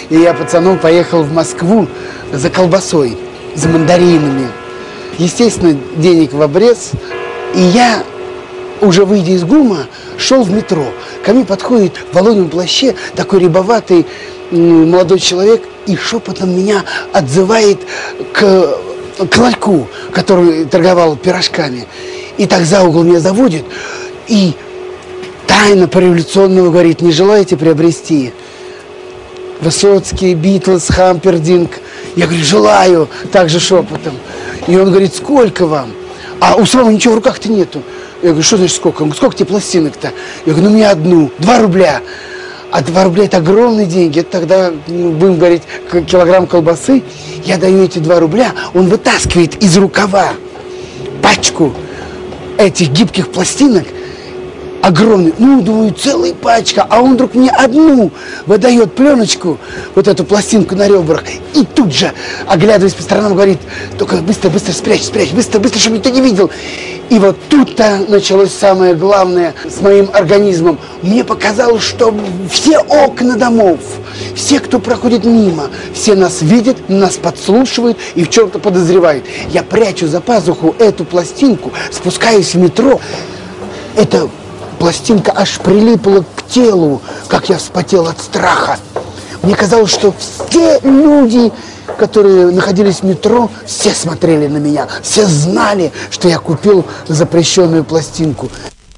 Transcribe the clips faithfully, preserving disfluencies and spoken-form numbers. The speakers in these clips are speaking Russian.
И я пацаном поехал в Москву за колбасой, за мандаринами. Естественно, денег в обрез. И я, уже выйдя из ГУМа, шел в метро. Ко мне подходит в воловьем плаще такой рябоватый молодой человек и шепотом меня отзывает к, к ларьку, который торговал пирожками. И так за угол меня заводит и тайно по-революционному говорит: не желаете приобрести Высоцкий, Битлз, Хампердинг? Я говорю: желаю, также шепотом. И он говорит: сколько вам? А у самого ничего в руках-то нету. Я говорю: что значит сколько? Он говорит: сколько тебе пластинок-то? Я говорю: ну мне одну, два рубля. А два рубля это огромные деньги. Это тогда, ну, будем говорить, килограмм колбасы. Я даю эти два рубля, он вытаскивает из рукава пачку этих гибких пластинок, огромный, ну, думаю, целая пачка, а он вдруг мне одну выдает пленочку, вот эту пластинку на ребрах, и тут же, оглядываясь по сторонам, говорит: только быстро, быстро спрячь, спрячь, быстро, быстро, чтобы никто не видел. И вот тут-то началось самое главное с моим организмом. Мне показалось, что все окна домов, все, кто проходит мимо, все нас видят, нас подслушивают и в чем-то подозревают. Я прячу за пазуху эту пластинку, спускаюсь в метро. Эта пластинка аж прилипла к телу, как я вспотел от страха. Мне казалось, что все люди, которые находились в метро, все смотрели на меня, все знали, что я купил запрещенную пластинку.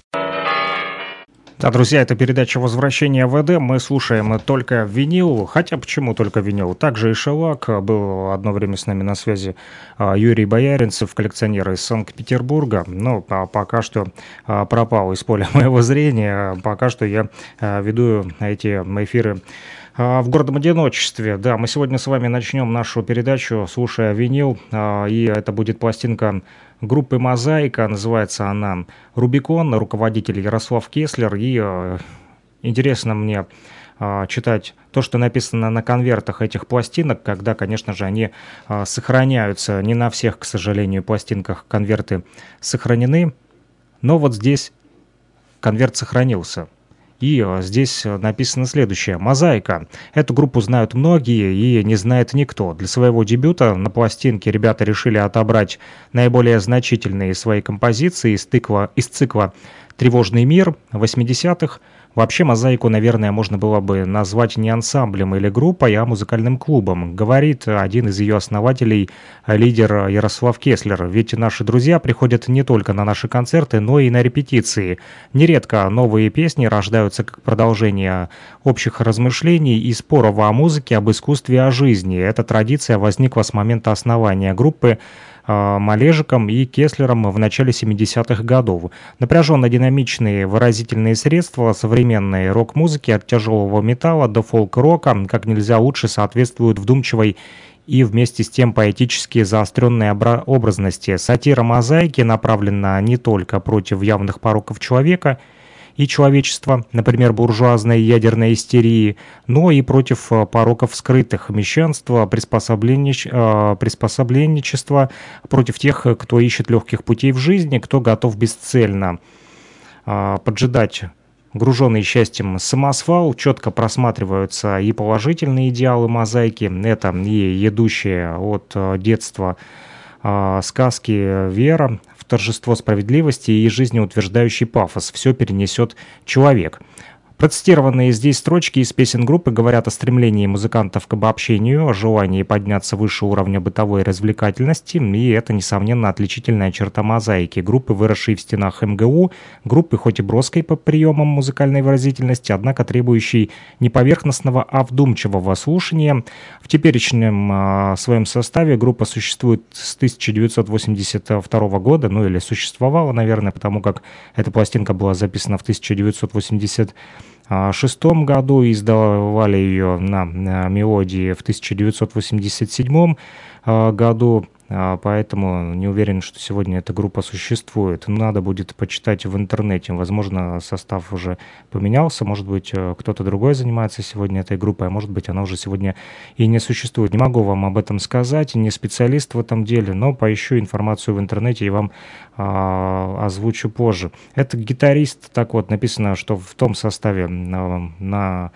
Да, друзья, это передача «Возвращение в Эдем». Мы слушаем только винил, хотя почему только винил? Также и шелак. Был одно время с нами на связи Юрий Бояринцев, коллекционер из Санкт-Петербурга. Но пока что пропал из поля моего зрения. Пока что я веду эти эфиры в гордом одиночестве. Да, мы сегодня с вами начнем нашу передачу, слушая винил, и это будет пластинка группы «Мозаика», называется она «Рубикон», руководитель Ярослав Кеслер, и э, интересно мне э, читать то, что написано на конвертах этих пластинок, когда, конечно же, они э, сохраняются. Не на всех, к сожалению, пластинках конверты сохранены, но вот здесь конверт сохранился. И здесь написано следующее. «Мозаика». Эту группу знают многие и не знает никто. Для своего дебюта на пластинке ребята решили отобрать наиболее значительные свои композиции из, тыква, из цикла «Тревожный мир» восьмидесятых. Вообще «Мозаику», наверное, можно было бы назвать не ансамблем или группой, а музыкальным клубом, говорит один из ее основателей, лидер Ярослав Кеслер. Ведь наши друзья приходят не только на наши концерты, но и на репетиции. Нередко новые песни рождаются как продолжение общих размышлений и споров о музыке, об искусстве, о жизни. Эта традиция возникла с момента основания группы Малежиком и Кеслером в начале семидесятых годов. Напряженно-динамичные выразительные средства современной рок-музыки от тяжелого металла до фолк-рока как нельзя лучше соответствуют вдумчивой и вместе с тем поэтически заостренной образности. Сатира «Мозаики» направлена не только против явных пороков человека и человечества, например, буржуазной ядерной истерии, но и против пороков скрытых, мещанства, приспособленнич... приспособленничества, против тех, кто ищет легких путей в жизни, кто готов бесцельно поджидать груженный счастьем самосвал. Четко просматриваются и положительные идеалы «Мозаики», это и идущие от детства сказки «Вера», торжество справедливости и жизнеутверждающий пафос. Все перенесет человек. Процитированные здесь строчки из песен группы говорят о стремлении музыкантов к обобщению, о желании подняться выше уровня бытовой развлекательности, и это, несомненно, отличительная черта «Мозаики», группы, выросшей в стенах эм гэ у, группы хоть и броской по приемам музыкальной выразительности, однако требующей не поверхностного, а вдумчивого слушания. В теперешнем э, своем составе группа существует с тысяча девятьсот восемьдесят второго года, ну или существовала, наверное, потому как эта пластинка была записана в тысяча девятьсот восемьдесят шестом году, и издавали ее на, на мелодии в тысяча девятьсот восемьдесят седьмом году, поэтому не уверен, что сегодня эта группа существует. Надо будет почитать в интернете. Возможно, состав уже поменялся, может быть, кто-то другой занимается сегодня этой группой, а может быть, она уже сегодня и не существует. Не могу вам об этом сказать, не специалист в этом деле, но поищу информацию в интернете и вам а, озвучу позже. Это гитарист, так вот, написано, что в том составе на... на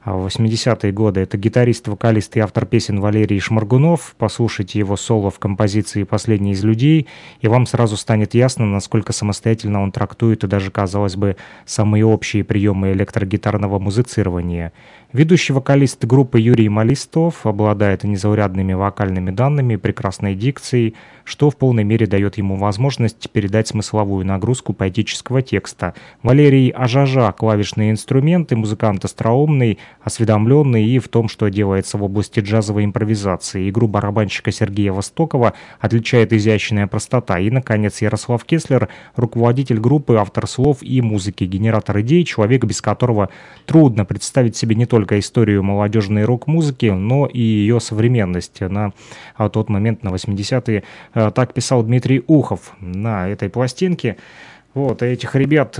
в восьмидесятые годы. Это гитарист, вокалист и автор песен Валерий Шморгунов. Послушайте его соло в композиции «Последний из людей», и вам сразу станет ясно, насколько самостоятельно он трактует и даже, казалось бы, самые общие приемы электрогитарного музицирования. Ведущий вокалист группы Юрий Малистов обладает незаурядными вокальными данными, прекрасной дикцией, что в полной мере дает ему возможность передать смысловую нагрузку поэтического текста. Валерий Ажажа — клавишные инструменты, музыкант остроумный, осведомленный и в том, что делается в области джазовой импровизации. Игру барабанщика Сергея Востокова отличает изящная простота. И, наконец, Ярослав Кеслер — руководитель группы, автор слов и музыки, генератор идей, человек, без которого трудно представить себе не только историю молодежной рок-музыки, но и ее современность. На тот момент, на восьмидесятые, так писал Дмитрий Ухов на этой пластинке. Вот, этих ребят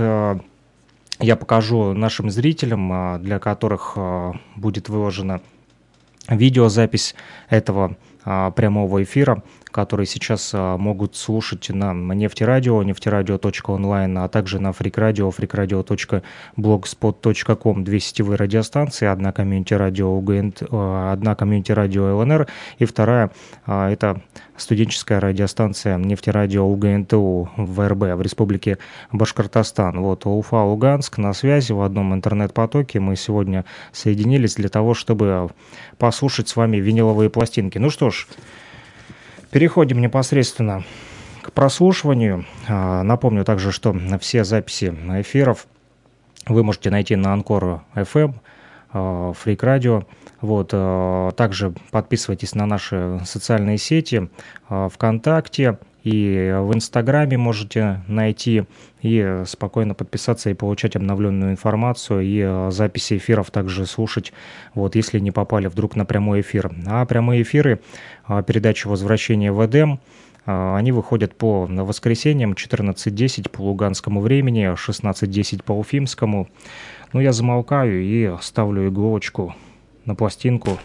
я покажу нашим зрителям, для которых будет выложена видеозапись этого прямого эфира, который сейчас могут слушать на Нефтерадио, нефтерадио точка онлайн, а также на фрикрадио, фрикрадио точка блогспот точка ком, две сетевые радиостанции, одна комьюнити-радио УГНТ, одна комьюнити-радио ЛНР, и вторая — это студенческая радиостанция Нефтерадио УГНТУ в РБ, в Республике Башкортостан. Вот, Уфа, Луганск на связи в одном интернет-потоке. Мы сегодня соединились для того, чтобы послушать с вами виниловые пластинки. Ну что ж, переходим непосредственно к прослушиванию. Напомню также, что все записи эфиров вы можете найти на Анкор эф эм, Фрик Радио. Вот, также подписывайтесь на наши социальные сети, ВКонтакте и в Инстаграме можете найти и спокойно подписаться и получать обновленную информацию, и записи эфиров также слушать, вот, если не попали вдруг на прямой эфир. А прямые эфиры передачи «Возвращение в Эдем», они выходят по воскресеньям четырнадцать десять по луганскому времени, шестнадцать десять по уфимскому. Ну, я замолкаю и ставлю иголочку на пластинку.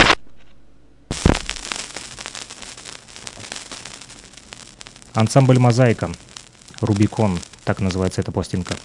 Ансамбль «Мозаика», «Рубикон», так называется эта пластинка.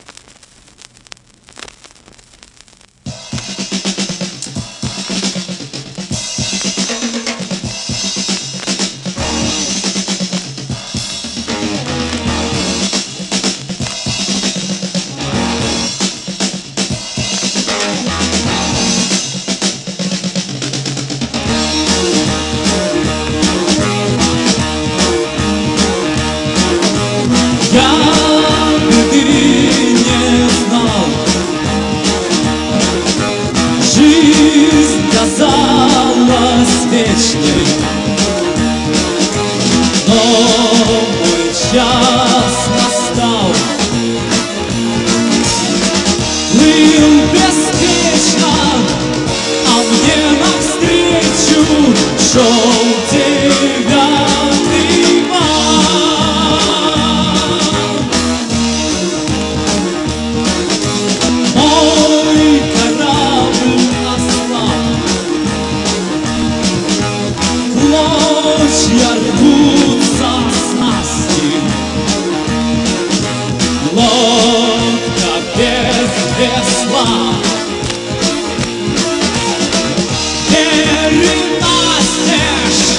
Переносишь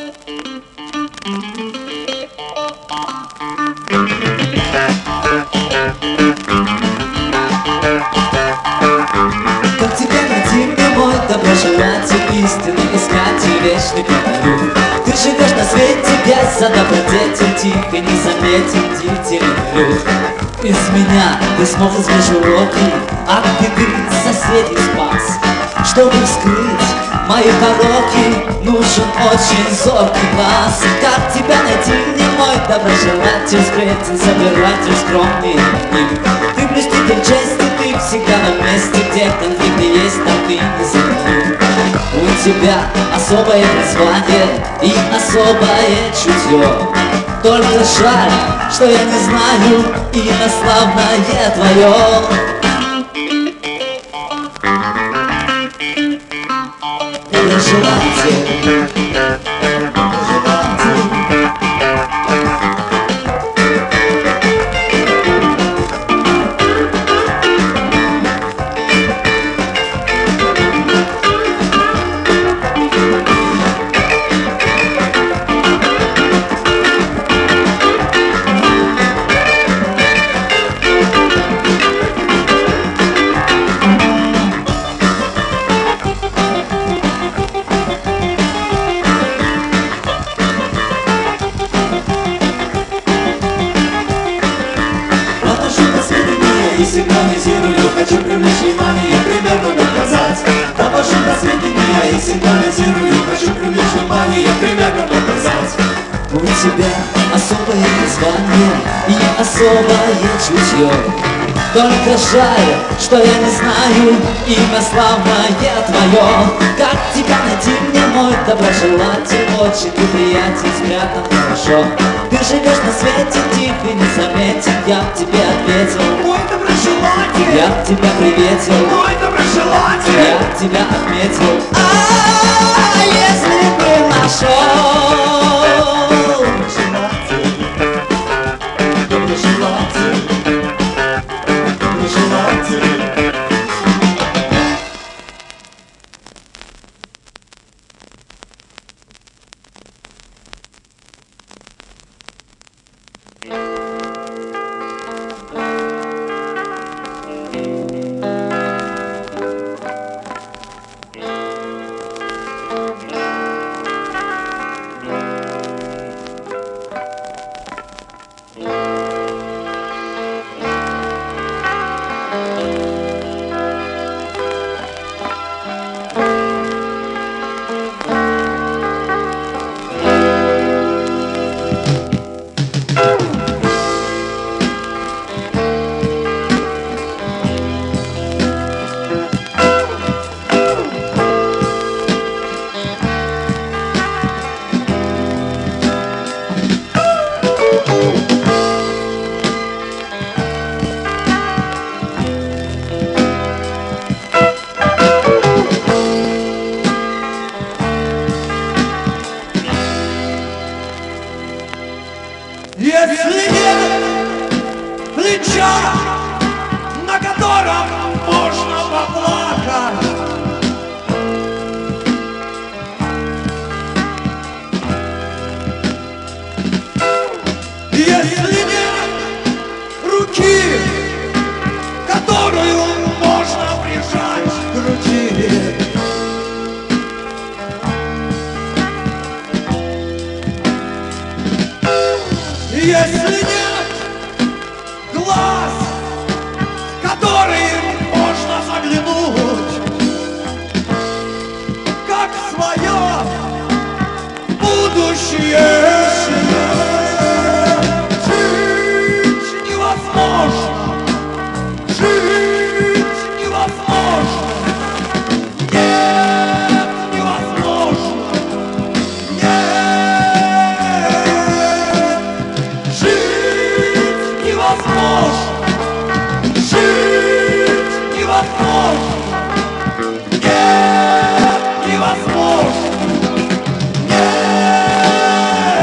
Как тебя найти, мне мой доброжелатель, истинный искатель, вечный петербург. Ты живешь на свете без за добродетель, тихо, незаметен, длительный люд. Из меня ты смог извлечь уроки, от беды соседей спас. Чтобы вскрыть мои пороки, нужен очень зоркий глаз. Как тебя найти, мне мой доброжелатель, скрытый собиратель, скромный дневник. Ты блюститель чести, ты всегда на месте, где конфликты есть, там ты не заменил. У тебя особое призвание и особое чутье. Только жаль, что я не знаю имя славное твое. Доброжелатель, доброжелатель. Сигнализирую, хочу привлечь внимание, примерно доказать. Довожу до сведения и сигнализирую, хочу привлечь внимание, примерно доказать. У тебя особое призвание и особое чутье. Только жаль, что я не знаю имя славное твое. Как тебя найти, мне мой доброжелатель, очень ты приятен, спрятан хорошо. Ты живешь на свете тихо и незаметен, я б тебе ответил, мой доброжелатель. Я б тебя приветил, мой доброжелатель. Я б тебя отметил, а если бы нашел. Доброжелатель, доброжелатель. Если нет плеча, на котором можно поплакать, если нет руки, которую можно прижать к груди, если нет глаз, в которые можно заглянуть, как в свое будущее, жить невозможно, жить невозможно, нет, невозможно, нет. Жить невозможно, жить невозможно, нет, невозможно, нет.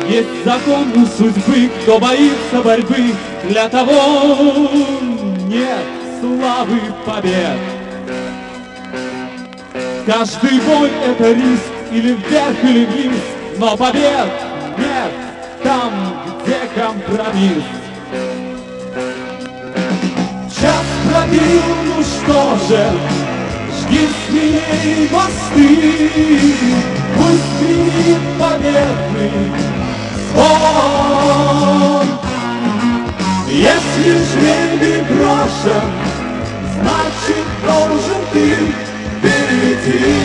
Есть закон у судьбы, кто боится борьбы, для того нет славы побед. Каждый бой — это риск, или вверх, или вниз, но побед нет там, где компромисс. Час пробил, ну что же, жги смелей мосты, пусть гремит победный звон. Если жребий брошен, значит должен ты перейти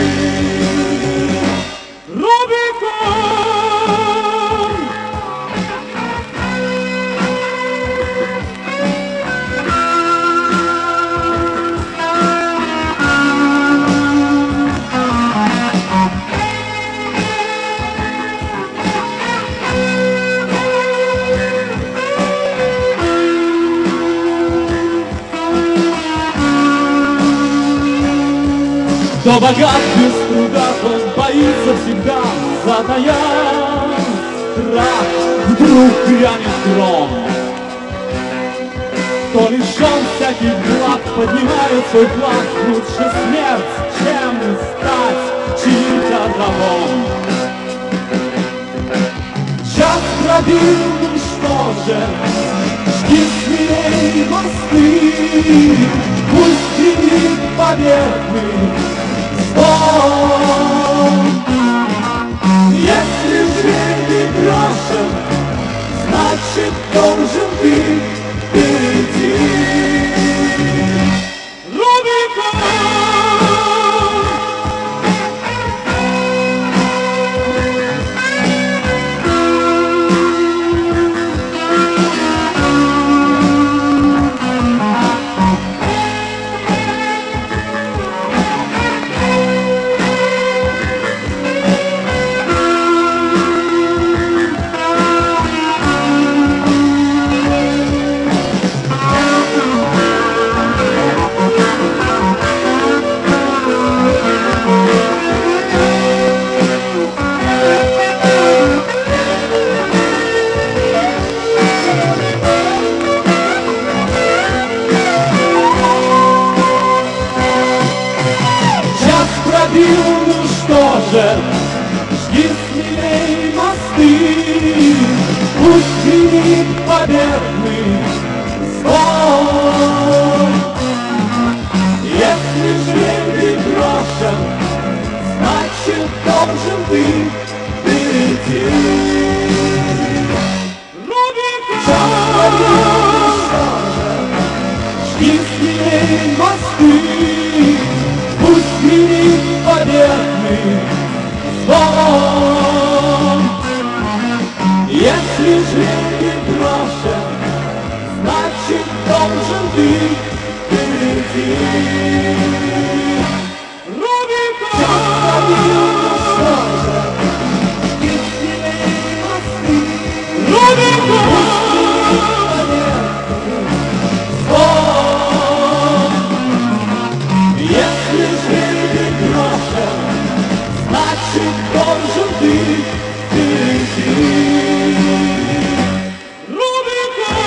Рубикон. Кто богат без труда, он боится всегда, затая страх, вдруг грянет гром. Кто лишен всяких благ, поднимает свой флаг, лучше смерть, чем стать чьим-то рабом. Час пробил, ну что же, жги смелей мосты, пусть гремит победный звон. Если жребий брошен, значит должен ты перейти Рубикон. Жги смелей мосты, пусть гремит победный звон. Если жребий брошен, значит должен ты перейти Рубикон. Жги смелей мосты, пусть гремит победный звон. Если жребий брошен, значит должен ты перейти Рубикон. Рубикон. Если жребий брошен, значит должен ты перейти Рубикон.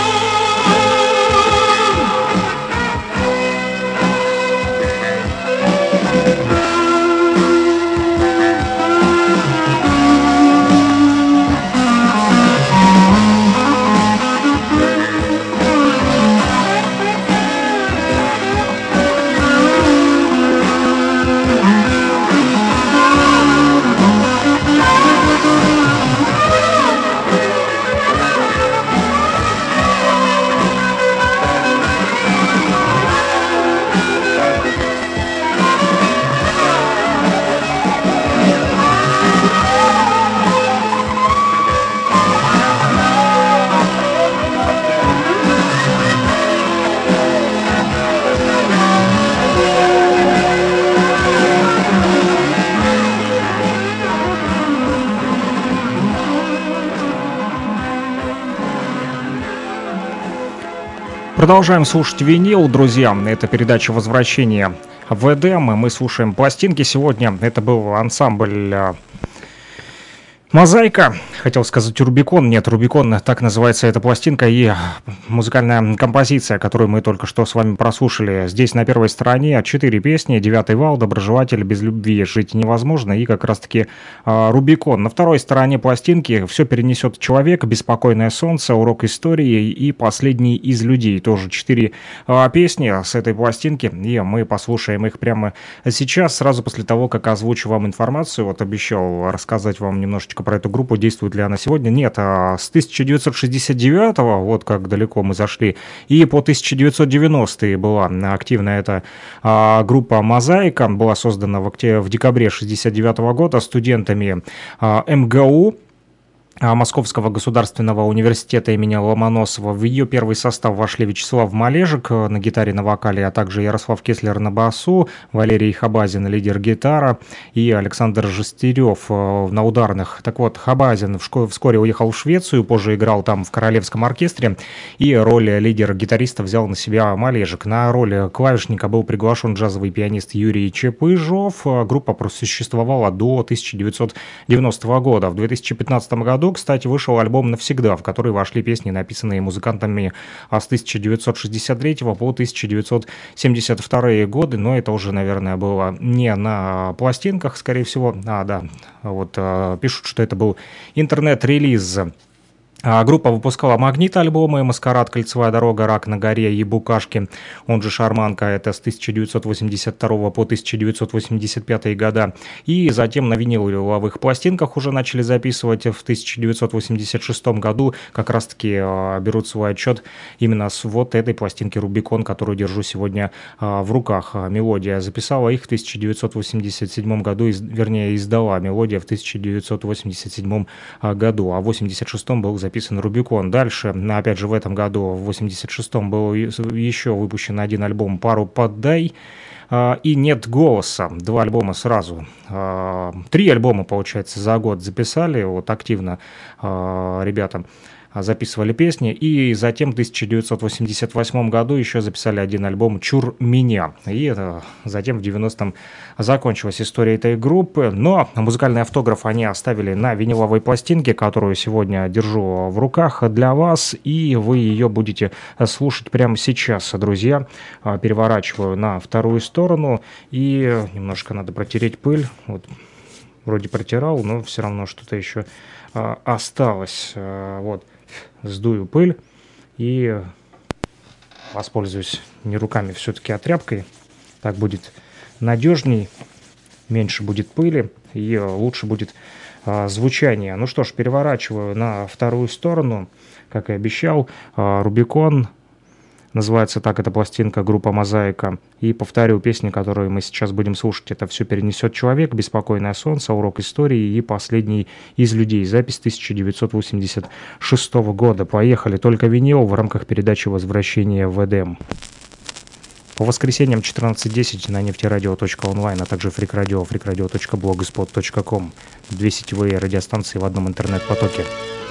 Продолжаем слушать винил, друзья. Это передача «Возвращение в Эдем». Мы слушаем пластинки сегодня. Это был ансамбль Мозаика, хотел сказать Рубикон, нет, Рубикон, так называется эта пластинка и музыкальная композиция, которую мы только что с вами прослушали. Здесь на первой стороне четыре песни: «Девятый вал», «Доброжелатель», «Без любви жить невозможно» и как раз-таки э, Рубикон. На второй стороне пластинки «Все перенесет человек», «Беспокойное солнце», «Урок истории» и «Последний из людей». Тоже четыре э, песни с этой пластинки, и мы послушаем их прямо сейчас, сразу после того, как озвучу вам информацию. Вот обещал рассказать вам немножечко про эту группу, действует ли она сегодня. Нет, а с тысяча девятьсот шестьдесят девятого, вот как далеко мы зашли, и по тысяча девятьсот девяностые была активна эта а, группа «Мозаика», была создана в, октябре, в декабре шестьдесят девятого года студентами а, эм гэ у, Московского государственного университета имени Ломоносова. В ее первый состав вошли Вячеслав Малежик на гитаре, на вокале, а также Ярослав Кеслер на басу, Валерий Хабазин, лидер гитара, и Александр Жестерев на ударных. Так вот, Хабазин вскоре уехал в Швецию, позже играл там в Королевском оркестре, и роль лидера-гитариста взял на себя Малежик. На роль клавишника был приглашен джазовый пианист Юрий Чепыжов. Группа просуществовала до тысяча девятьсот девяностого года. В две тысячи пятнадцатом году, кстати, вышел альбом «Навсегда», в который вошли песни, написанные музыкантами с тысяча девятьсот шестьдесят третьего по тысяча девятьсот семьдесят вторые годы, но это уже, наверное, было не на пластинках, скорее всего, а, да, вот пишут, что это был интернет-релиз. Группа выпускала магнит-альбомы «Маскарад», «Кольцевая дорога», «Рак на горе» и «Букашки», он же «Шарманка», это с тысяча девятьсот восемьдесят второго по тысяча девятьсот восемьдесят пятые года. И затем на виниловых пластинках уже начали записывать. В тысяча девятьсот восемьдесят шестом году как раз-таки берут свой отчет именно с вот этой пластинки «Рубикон», которую держу сегодня в руках. «Мелодия» записала их в тысяча девятьсот восемьдесят седьмом году, вернее, издала «Мелодия» в тысяча девятьсот восемьдесят седьмом году, а в восемьдесят шестом был записан записан «Рубикон». Дальше, опять же, в этом году, в восемьдесят шестом, был еще выпущен один альбом «Пару поддай» и «Нет голоса». Два альбома сразу. Три альбома, получается, за год записали, вот активно ребята записывали песни, и затем в тысяча девятьсот восемьдесят восьмом году еще записали один альбом «Чур меня», и это затем в девяностом закончилась история этой группы, но музыкальный автограф они оставили на виниловой пластинке, которую сегодня держу в руках для вас, и вы ее будете слушать прямо сейчас, друзья. Переворачиваю на вторую сторону, и немножко надо протереть пыль, вот, вроде протирал, но все равно что-то еще осталось, вот. Сдую пыль и воспользуюсь не руками, все-таки а тряпкой. Так будет надежней, меньше будет пыли и лучше будет а, звучание. Ну что ж, переворачиваю на вторую сторону, как и обещал. а, «Рубикон». Называется так эта пластинка, группа «Мозаика». И повторю, песни, которые мы сейчас будем слушать, это «Все перенесет человек», «Беспокойное солнце», «Урок истории» и «Последний из людей». Запись тысяча девятьсот восемьдесят шестого года. Поехали, только винил в рамках передачи «Возвращение в Эдем». По воскресеньям четырнадцать десять на нефтерадио точка онлайн, а также фрикрадио, фрикрадио точка блогспот точка ком. Две сетевые радиостанции в одном интернет-потоке.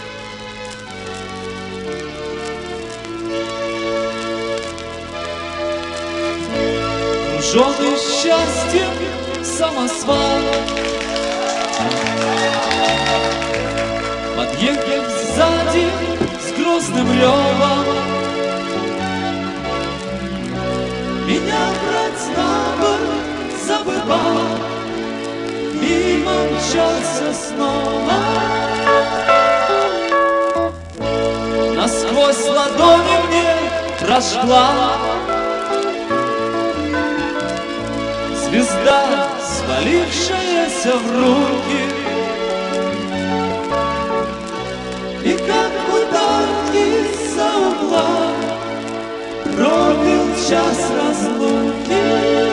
Желтый счастьем самосвал, подъехав сзади с грозным ревом, меня брать на борт забывал и мчался снова. Насквозь ладони мне прожгла звезда, свалившаяся в руки, и как удар из-за угла пробил час разлуки.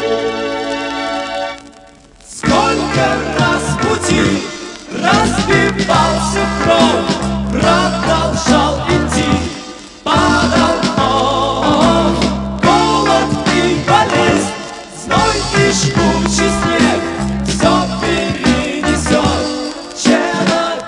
Сколько раз пути разбивался кровь, продолжал идти, падал ног, голод и болезнь, зной и жгучий снег, все перенесет человек.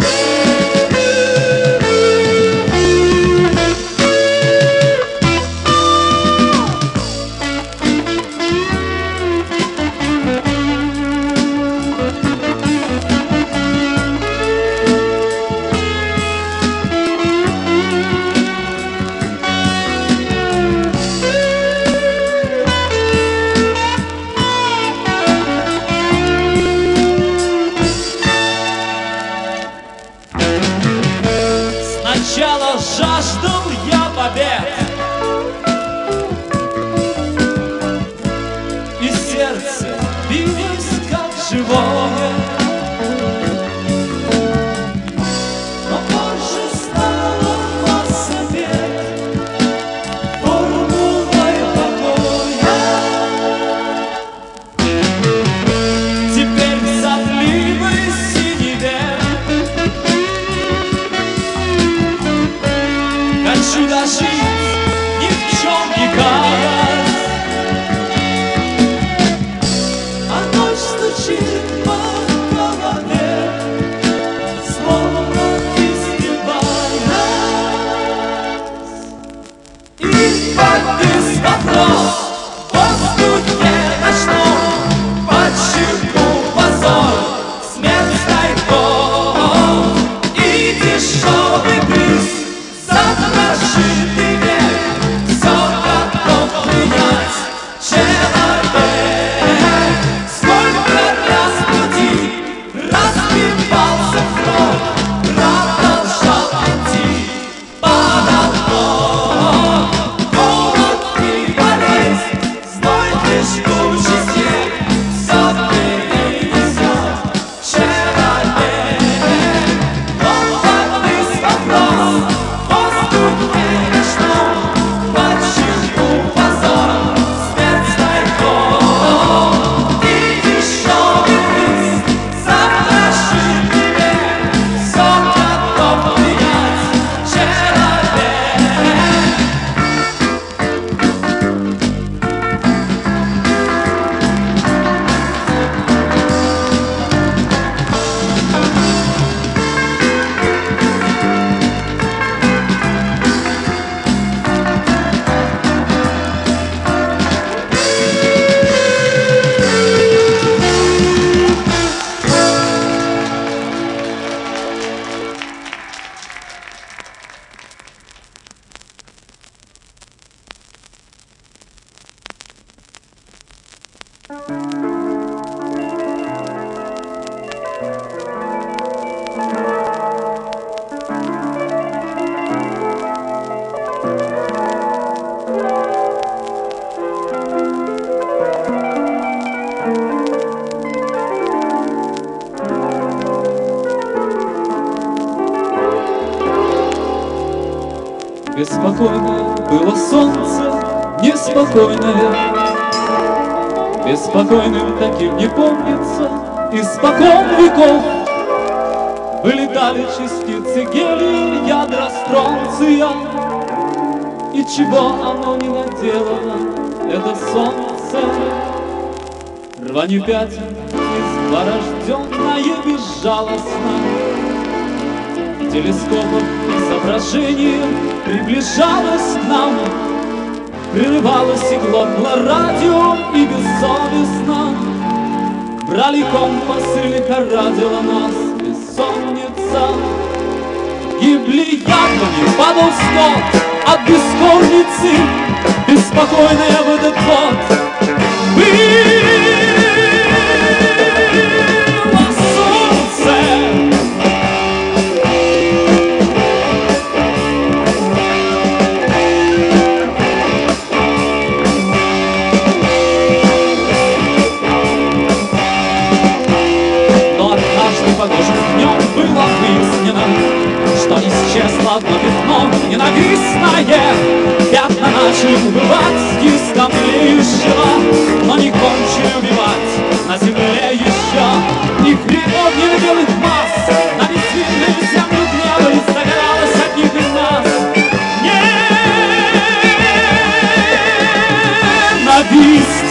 Сначала жаждал я побед, и сердце билось как живое, но позже стало масса бед формулой покоя. Теперь в сопливой синеве хочу дожить, ни в чем не каясь. А ночь стучит по голове, словно издеваясь. И повис вопрос в воздухе ночном, почему позор, смерть тайком и дешевый приз за прожитый век. Все готов принять человек. Сколько раз пути разбивался кровь, продолжал идти подолгом. Голод и болезнь, зной и жгучий снег, все перенесет человек. Он повис вопрос в воздухе ночном, почему позор, смерть тайком и дешевый приз за прожитый век. Все готов принять человек. Беспокойное было солнце, неспокойное, беспокойным таким не помнится испокон веков. Вылетали частицы гелия, ядра стронция, и чего оно не наделало, это солнце. Рванью пятен изборожденное безжалостно, телескопов изображение приближалось к нам, прерывалось и глохло радио, и бессовестно брали компас или корадила нас бессонница. Гибли яблони, падал скот от бескорницы, беспокойная в этот год было солнце. Погожим днем было выяснено, что исчезло одно пятно ненавистное. Пятна начали убывать из камлеющего, но не кончили убивать на земле еще. Их огненно белых масс на бессильную землю гнева и загоралось от них из нас ненависть.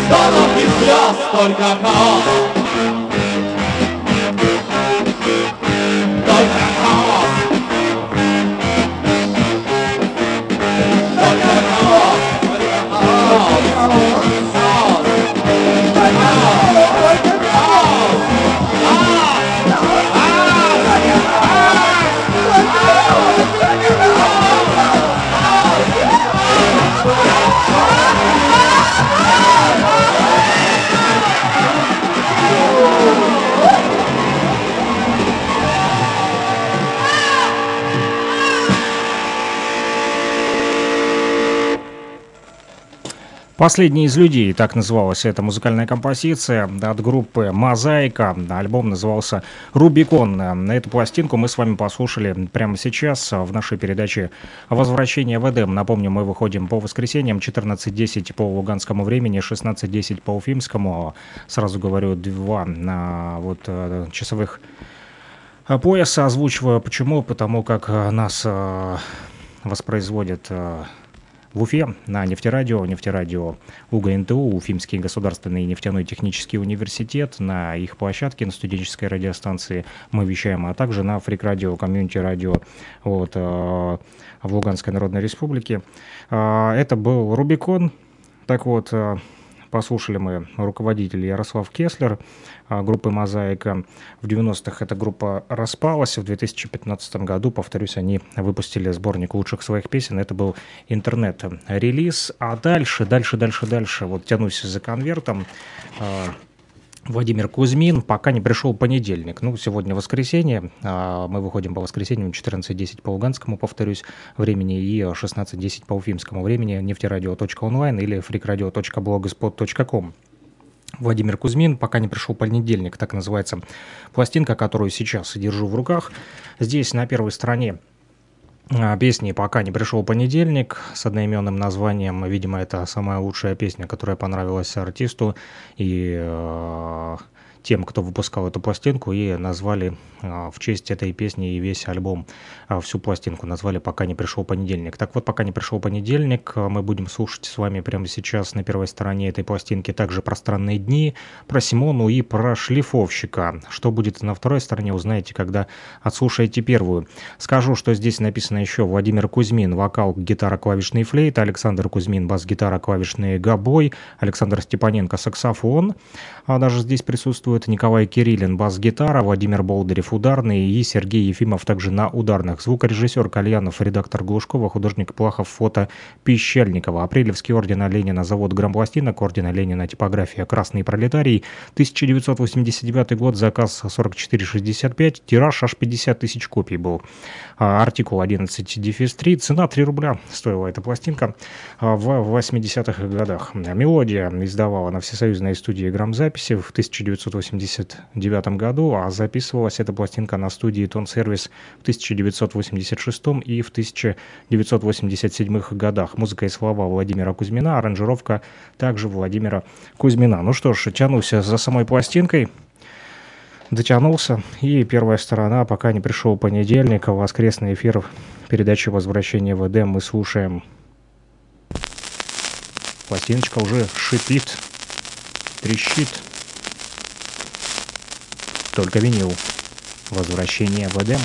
стонов и слез, только хаос. Только хаос. Только хаос. Только хаос. «Последний из людей», так называлась эта музыкальная композиция от группы «Мозаика». Альбом назывался «Рубикон». На эту пластинку мы с вами послушали прямо сейчас в нашей передаче «Возвращение в Эдем». Напомню, мы выходим по воскресеньям четырнадцать десять по луганскому времени, шестнадцать десять по уфимскому. Сразу говорю, два на вот часовых пояса озвучиваю. Почему? Потому как нас воспроизводят в Уфе на нефтерадио, нефтерадио УГНТУ, Уфимский государственный нефтяной технический университет, на их площадке, на студенческой радиостанции мы вещаем, а также на фрик-радио, комьюнити-радио вот, э, в Луганской Народной Республике. Э, это был «Рубикон». Так вот, э, послушали мы руководителя Ярослав Кеслер группы «Мозаика». В девяностых эта группа распалась. В две тысячи пятнадцатом году, повторюсь, они выпустили сборник лучших своих песен. Это был интернет-релиз. А дальше, дальше, дальше, дальше, вот тянусь за конвертом. Владимир Кузьмин, пока не пришел понедельник. Ну, сегодня воскресенье, мы выходим по воскресеньям четырнадцать десять по луганскому, повторюсь, времени, и шестнадцать десять по уфимскому времени, нефтерадио точка онлайн или фрикрадио точка блогспот точка ком. Владимир Кузьмин, пока не пришел понедельник, так называется пластинка, которую сейчас держу в руках. Здесь на первой стороне песни «Пока не пришел понедельник» с одноименным названием. Видимо, это самая лучшая песня, которая понравилась артисту и э, тем, кто выпускал эту пластинку, и назвали э, в честь этой песни и весь альбом, э, всю пластинку назвали «Пока не пришел понедельник». Так вот, «Пока не пришел понедельник» мы будем слушать с вами прямо сейчас на первой стороне этой пластинки также про странные дни, про Симону и про шлифовщика. Что будет на второй стороне, узнаете, когда отслушаете первую. Скажу, что здесь написано еще Владимир Кузьмин, вокал, гитара, клавишные флейты, Александр Кузьмин, бас-гитара, клавишные гобой, Александр Степаненко, саксофон, а даже здесь присутствует Николай Кириллин, бас-гитара, Владимир Болдырев, ударный, и Сергей Ефимов также на ударных. Звукорежиссер Кальянов, редактор Глушкова, художник Плахов, фото Пищальникова. Апрелевский орден Ленина, завод грампластинок, ордена Ленина, типография «Красный пролетарий», тысяча девятьсот восемьдесят девятый год, заказ сорок четыре шестьдесят пять, тираж аж пятьдесят тысяч копий был. Артикул одиннадцать дефис три, цена три рубля стоила эта пластинка в восьмидесятых годах. Мелодия издавала на всесоюзной студии грамзаписи в тысяча девятьсот восемьдесят девятом году, а записывалась эта пластинка на студии Тон Сервис в тысяча девятьсот восемьдесят шестом и в тысяча девятьсот восемьдесят седьмых годах. Музыка и слова Владимира Кузьмина, аранжировка также Владимира Кузьмина. Ну что ж, тянусь за самой пластинкой. Дотянулся, и первая сторона «Пока не пришел понедельник», воскресный эфир передачи «Возвращение в Эдем» мы слушаем. Пластиночка уже шипит, трещит. Только винил. «Возвращение в Эдем».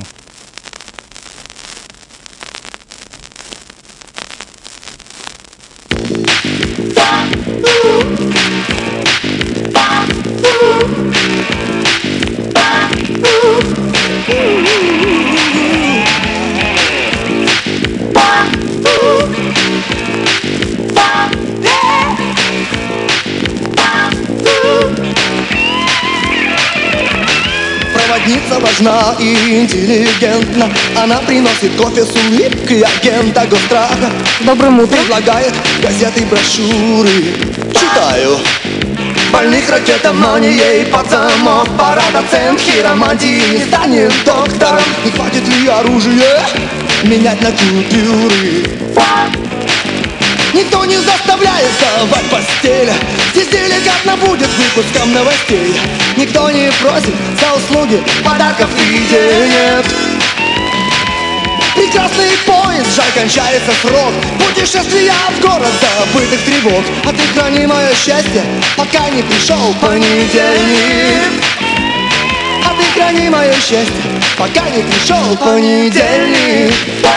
Проводница важна и интеллигентна. Она приносит кофе с улыбкой агента госстраха. Добрым утром. Предлагает газеты и брошюры. Читаю. Больных ракетом, но не ей под замок. Пора доцент хиромантии не станет доктором. Не хватит ли оружия менять на купюры? Никто не заставляет сдавать постель. Здесь деликатно будет выпуском новостей. Никто не просит за услуги подарков и денег. Прекрасный поезд, жаль, кончается срок путешествия в город забытых тревог. А ты храни мое счастье, пока не пришел понедельник. А ты храни мое счастье, пока не пришел понедельник.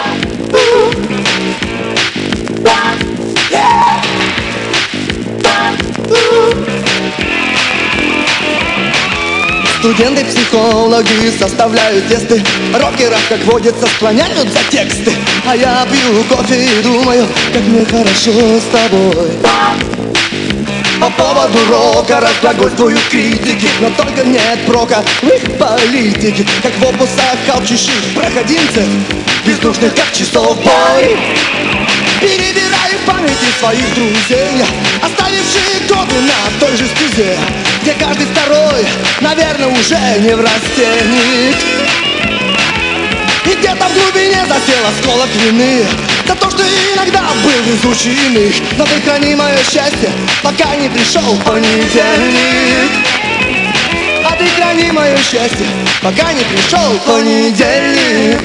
Студенты-психологи составляют тесты, рокеров, как водится, склоняют за тексты. А я пью кофе и думаю, как мне хорошо с тобой. По поводу рока разглагольствуют критики, но только нет прока в их политике. Как в опусах алчущих проходимцев, бездушных как часов бой. Перебираю в памяти своих друзей, оставившие годы на той же стезе, где каждый второй, наверное, уже не в растенник. И где-то в глубине засел осколок вины за то, что иногда был везучий иных. Но ты храни мое счастье, пока не пришел понедельник. А ты храни мое счастье, пока не пришел понедельник.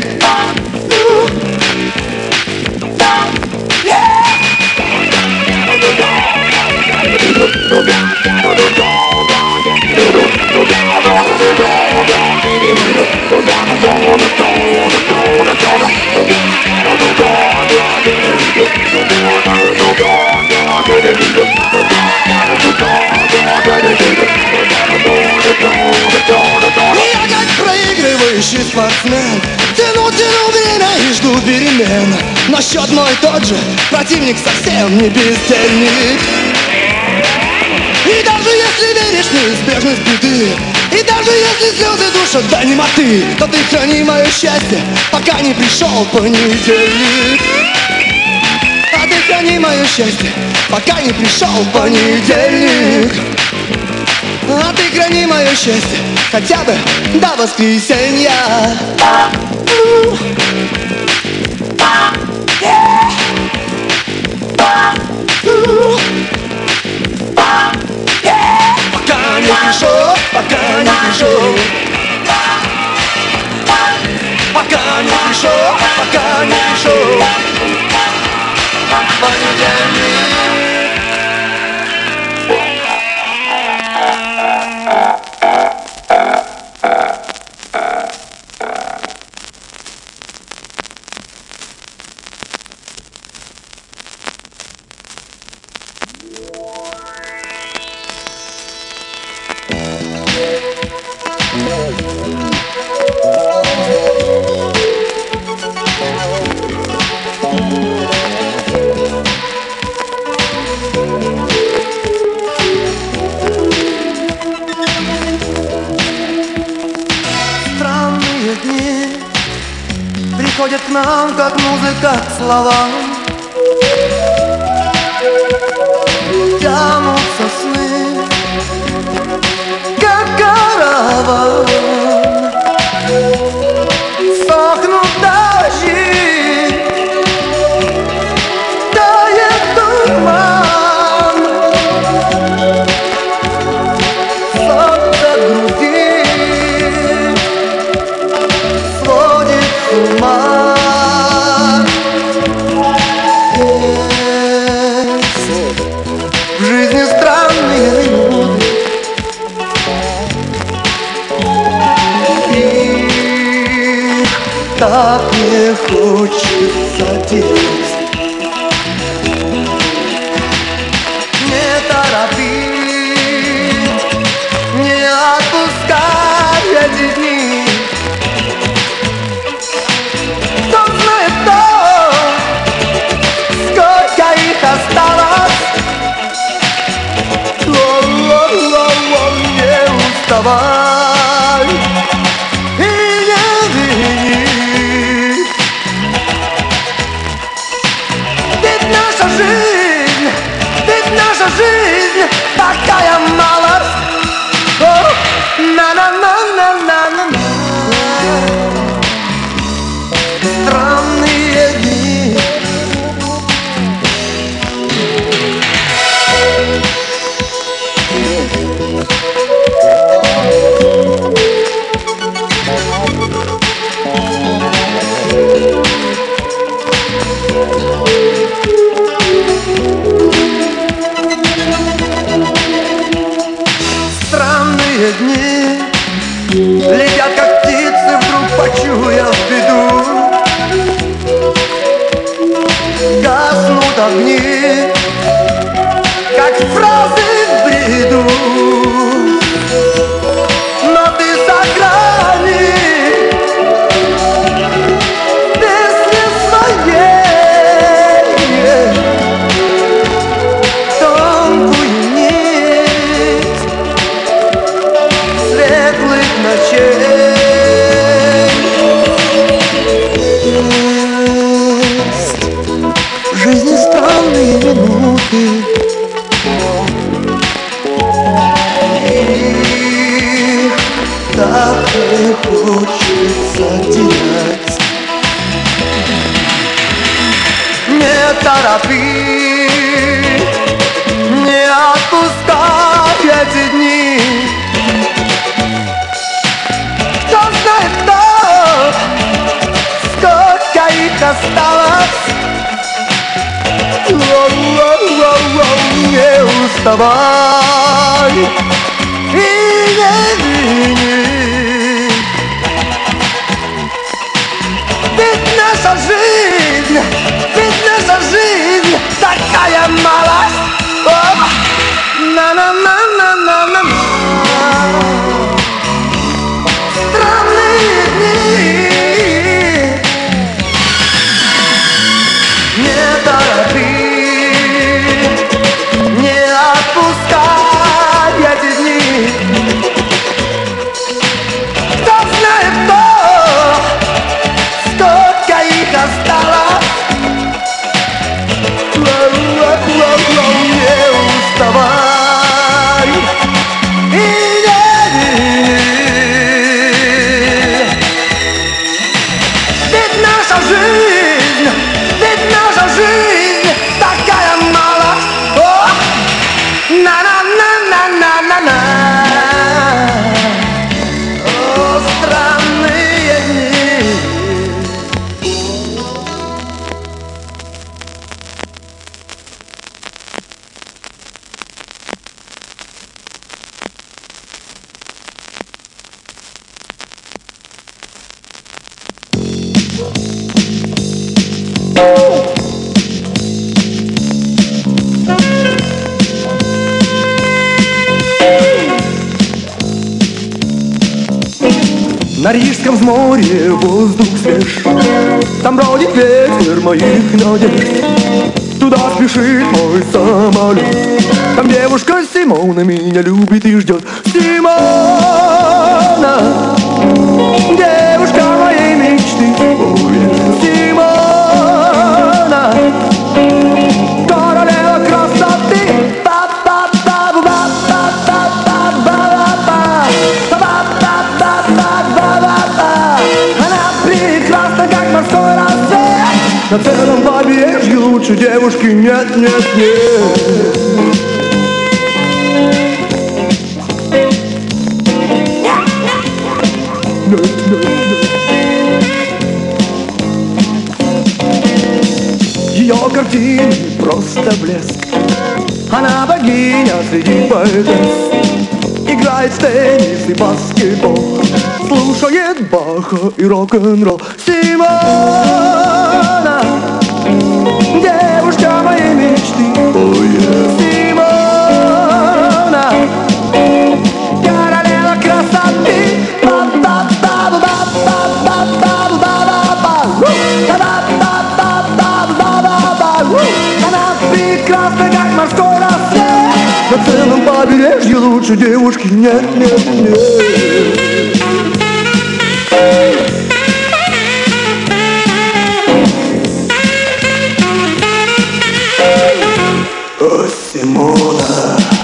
Я как проигрывающий спортсмен тяну, тяну время и жду перемен. Но счет мой тот же, противник совсем не бездельник. И даже если веришь в неизбежность беды, и даже если слезы душат до немоты, то ты храни мое счастье, пока не пришел понедельник. А ты храни мое счастье, пока не пришел понедельник. А ты храни мое счастье, хотя бы до воскресенья. Пока не пришел, пока не пришел, пока не пришел, пока не пришел понедельник. Странные дни приходят к нам, как музыка к словам. Тянутся сны, как караван. Сохнут дожди, тает туман. Солнце груди сводит с ума. В жизни странные минуты, и так не хочется делать. Не торопи, не отпускай эти дни. Кто знает, кто, сколько их осталось. О-о-о-о, не уставай и не вини. Ведь наша жизнь, ведь наша жизнь такая мало. На-на-на-на-на-на-на. Странные дни. летят как птицы, вдруг почуяв беду. Гаснут огни, как фразы в бреду. Но ты за грани песни своей, тонкую нить светлых ночей. Есть в жизни странные минуты, их так не хочется терять. Не торопи, не отпускай эти дни. Кто знает, кто, сколько их осталось. Воу-воу-воу-воу, не уставай и не вини. Ведь наша жизнь, ведь наша жизнь такая малость. На-на-на-на-на-на-на. Странные дни. Не торопи, не отпускай эти дни. Кто знает, кто, сколько их осталось. Воу-воу-воу-воу, не уставай и не вини. Ведь наша жизнь, ведь наша жизнь такая мало. О, на-на-на-на-на-на-на. О, странные дни. На Рижском взморье воздух свеж, там бродит ветер моих надежд. Туда спешит мой самолет, там девушка Симона меня любит и ждет. Симона, девушка моей мечты. Симона, королева красоты. На целом побережье лучше девушки нет, нет, нет. Нет, нет, нет. Ее картины просто блеск. Она богиня среди поэтесс. Играет в теннис и баскетбол, слушает Баха и рок-н-ролл. Симона, девушка моей мечты. Oh, yeah. Симона, королева красоты. Она прекрасна, как морской рассвет. На целом побережье лучше девушки нет, нет, нет. О, Симона.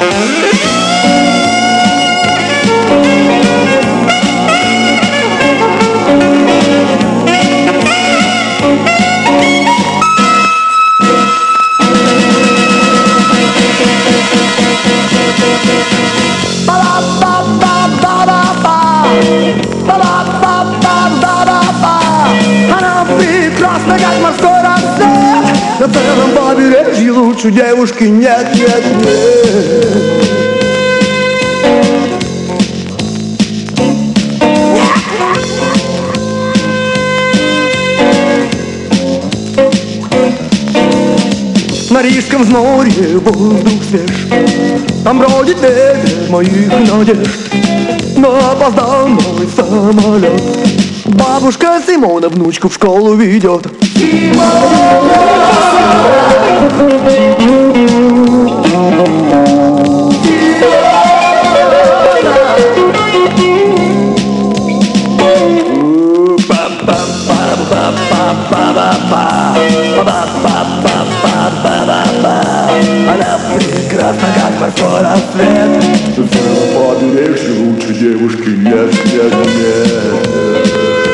Она прекрасна, как морской рассвет. На целом побережье лучше девушки нет, нет, нет. где воздух свеж. Там бродит ветер моих надежд, но опоздал мой самолет. Бабушка Симона внучку в школу ведет. Она прекрасна, как морской рассвет. На побережье лучше девушки нет, нет, нет.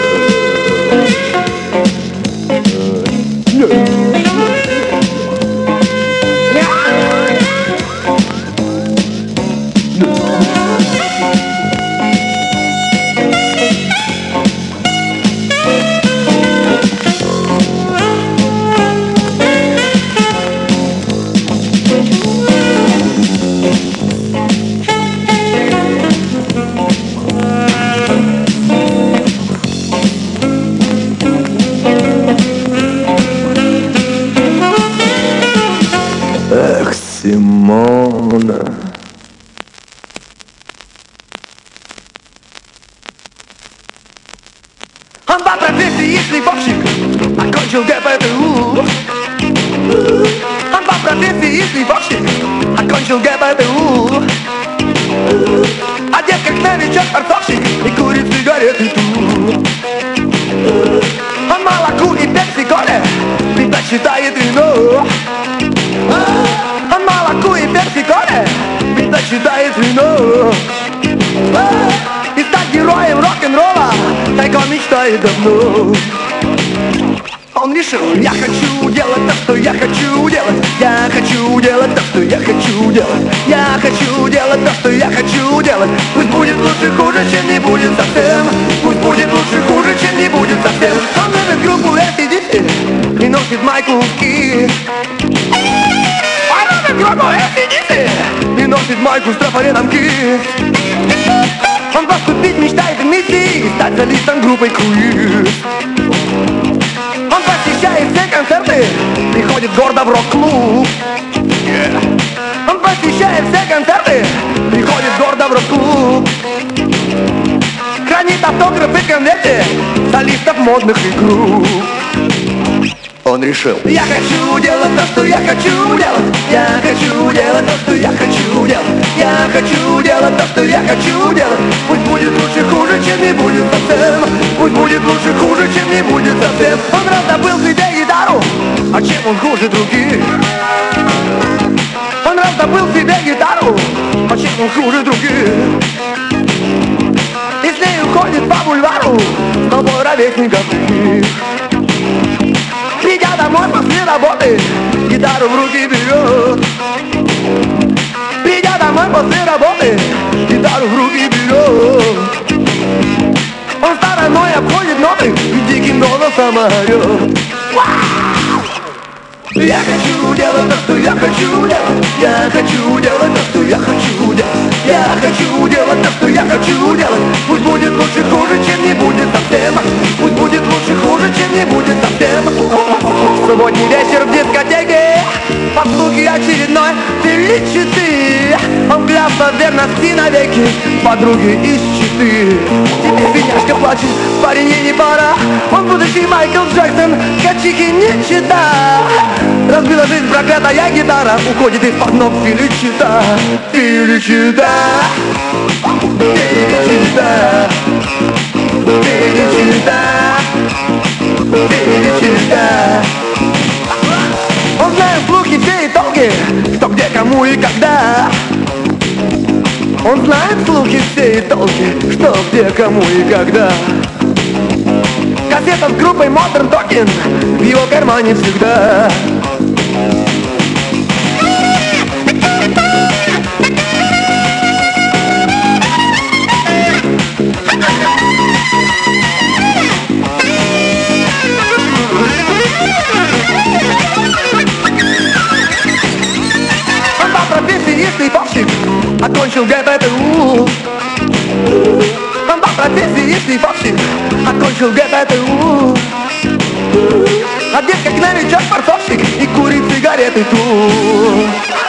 Эх, Симона. Он по профессии шлифовщик, окончил ГПТУ. Он по профессии шлифовщик, окончил ГПТУ. Одет как новичок-фартовщик и курит сигареты тут. Он молоку и пепси-коле предпочитает вино. Он молоку и персиколе предпочитает вино. И стать героем рок-н-ролла тайком мечтает давно. Он решил, я хочу делать то, что я хочу делать. Я хочу делать то, что я хочу делать. Я хочу делать то, что я хочу делать. Пусть будет лучше, хуже, чем не будет совсем. Пусть будет лучше, хуже, чем не будет совсем. Он любит группу эй си ди си и носит майку-ки. Группу эй си ди си и носит майку с трафаретом Ки. Он поступить мечтает в миссии и стать солистом группы Queen. Он посещает все концерты, приходит гордо в рок-клуб. Yeah. Он посещает все концерты, приходит гордо в рок-клуб. Хранит автографы в конверте солистов модных игру. Он решил, я хочу делать то, что я хочу делать. Я хочу делать то, что я хочу делать. Я хочу делать то, что я хочу делать. Пусть будет лучше, хуже, чем не будет совсем. Пусть будет лучше, хуже, чем не будет совсем. Он раздобыл себе гитару, а чем он хуже других? Он раздобыл себе гитару, а чем он хуже других? И с ней уходит по бульвару с толпой ровесников их. Придя домой после работы, гитару в руки берет. Придя домой после работы, гитару в руки берет. Он стороной обходит ноты и диким голосом орет. Я хочу делать то, что я хочу делать. Я хочу делать то, что я хочу делать. Я хочу делать то, что я хочу делать. Пусть будет лучше, хуже, чем не будет совсем. Пусть будет лучше, хуже, чем не будет совсем. Субботний вечер в дискотеке, под звуки очередной величины. Он клялся в верности навеки подруги из Читы. Теперь бедняжка плачет, парень ей не пора. Он будущий Майкл Джексон, качихи не чита. Разбила жизнь проклятая гитара, уходит из-под ног Феличита. Феличита, Феличита, Феличита, Феличита. Он знает слухи, все и толки, что где, кому и когда. Он знает слухи, все и толки, что где, кому и когда. Кассета с группой Modern Talking в его кармане всегда. Он по профессии шлифовщик, окончил ГПТУ. Он по профессии шлифовщик, окончил ГПТУ. одет как новичок фартовщик и курит сигареты тут.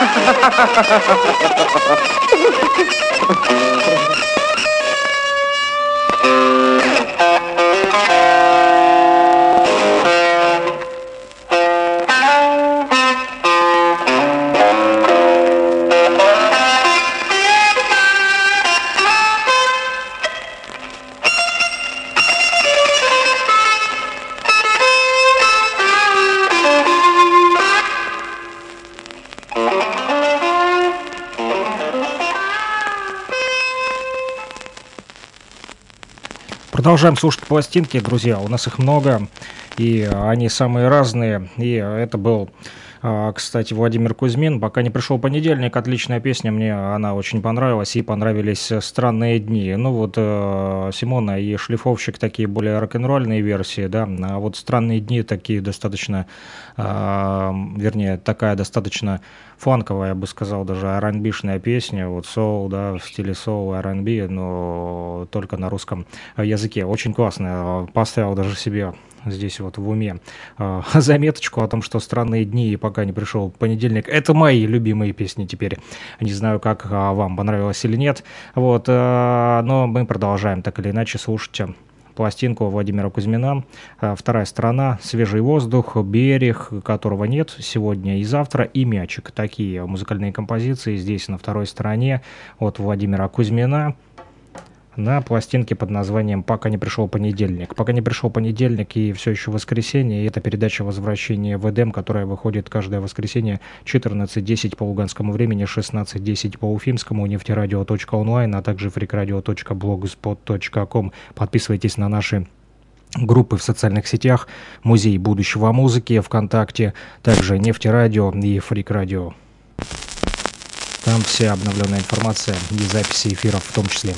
Продолжаем слушать пластинки, друзья, у нас их много, и они самые разные, и это был, кстати, Владимир Кузьмин. «Пока не пришел понедельник», отличная песня, мне она очень понравилась, и понравились «Странные дни». Ну вот Симона и Шлифовщик такие более рок-н-ролльные версии, да, а вот «Странные дни» такие достаточно, вернее, такая достаточно фанковая, я бы сказал, даже ар энд би-шная песня, вот соул, да, в стиле соул и ар энд би, но только на русском языке. Очень классно, поставил даже себе здесь вот в уме э, заметочку о том, что «Странные дни» и «Пока не пришел понедельник» — это мои любимые песни теперь. Не знаю, как а, вам понравилось или нет, вот, э, но мы продолжаем так или иначе слушать пластинку Владимира Кузьмина. «Вторая сторона», «Свежий воздух», «Берег», которого нет сегодня и завтра, и «Мячик». Такие музыкальные композиции здесь на второй стороне от Владимира Кузьмина на пластинке под названием «Пока не пришел понедельник». «Пока не пришел понедельник» и все еще воскресенье. И это передача «Возвращение в Эдем», которая выходит каждое воскресенье четырнадцать десять по луганскому времени, шестнадцать десять по уфимскому, нефтерадио точка онлайн, а также фрикрадио точка блогспот точка ком. Подписывайтесь на наши группы в социальных сетях: «Музей будущего музыки» ВКонтакте, также «Нефтерадио» и «Фрикрадио». Там вся обновленная информация и записи эфиров в том числе.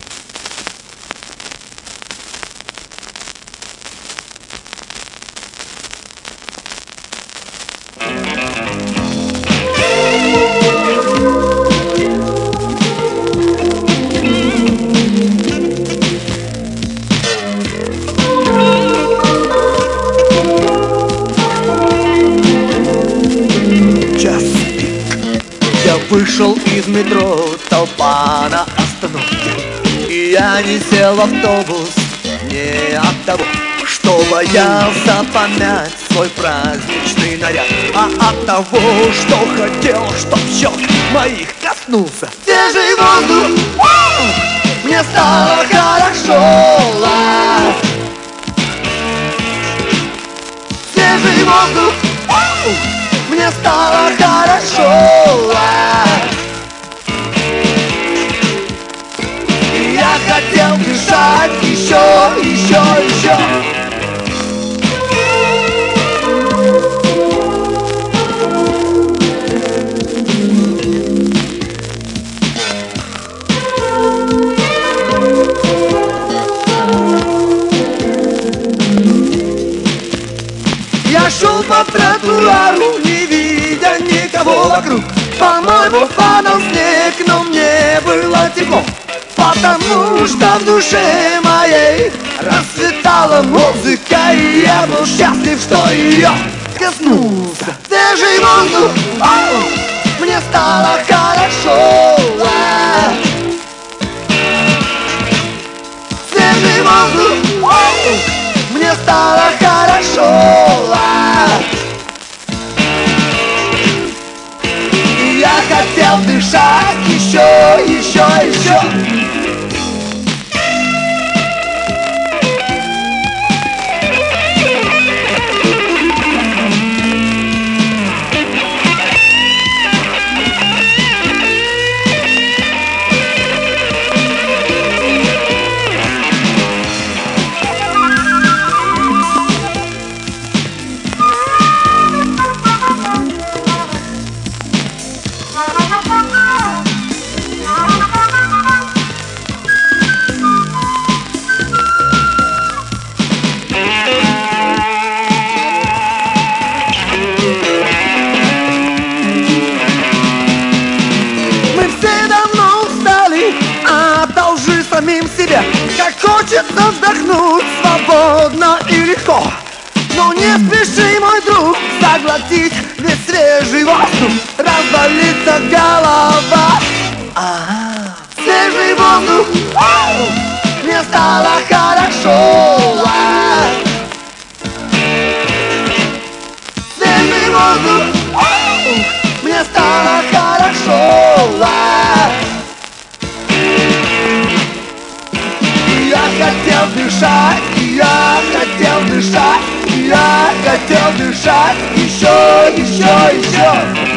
Вышел из метро, толпа на остановке, и я не сел в автобус не от того, что боялся помять свой праздничный наряд, а от того, что хотел, чтоб щек моих коснулся свежий воздух. Мне стало хорошо, свежий воздух. Мне стало хорошо, и я хотел дышать еще, еще, еще. Я шел по тротуару, не видя никого вокруг. По-моему, падал снег, но мне было тепло, потому что в душе моей расцветала музыка, и я был счастлив, что ее коснулся свежий воздух. О, мне стало хорошо, свежий воздух. О, мне стало хорошо, и я хотел дышать еще, еще, еще. Как хочется вздохнуть свободно и легко. Но не спеши, мой друг, глотить весь свежий воздух, разболится голова. А-а-а. Свежий воздух, ау, мне стало хорошо. Свежий воздух, ау, мне стало хорошо. Я хотел дышать, я хотел дышать, я хотел дышать еще, еще, еще.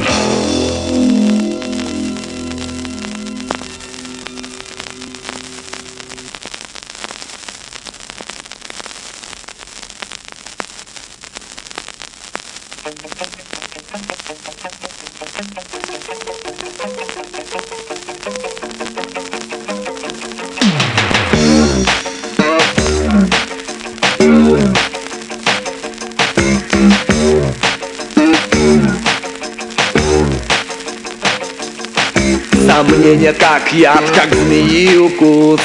Сомнения как яд, как змеи укус.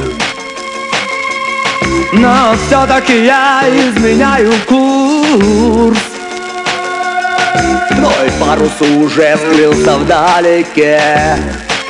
Но все-таки я изменяю курс. Твой парус уже скрылся вдалеке.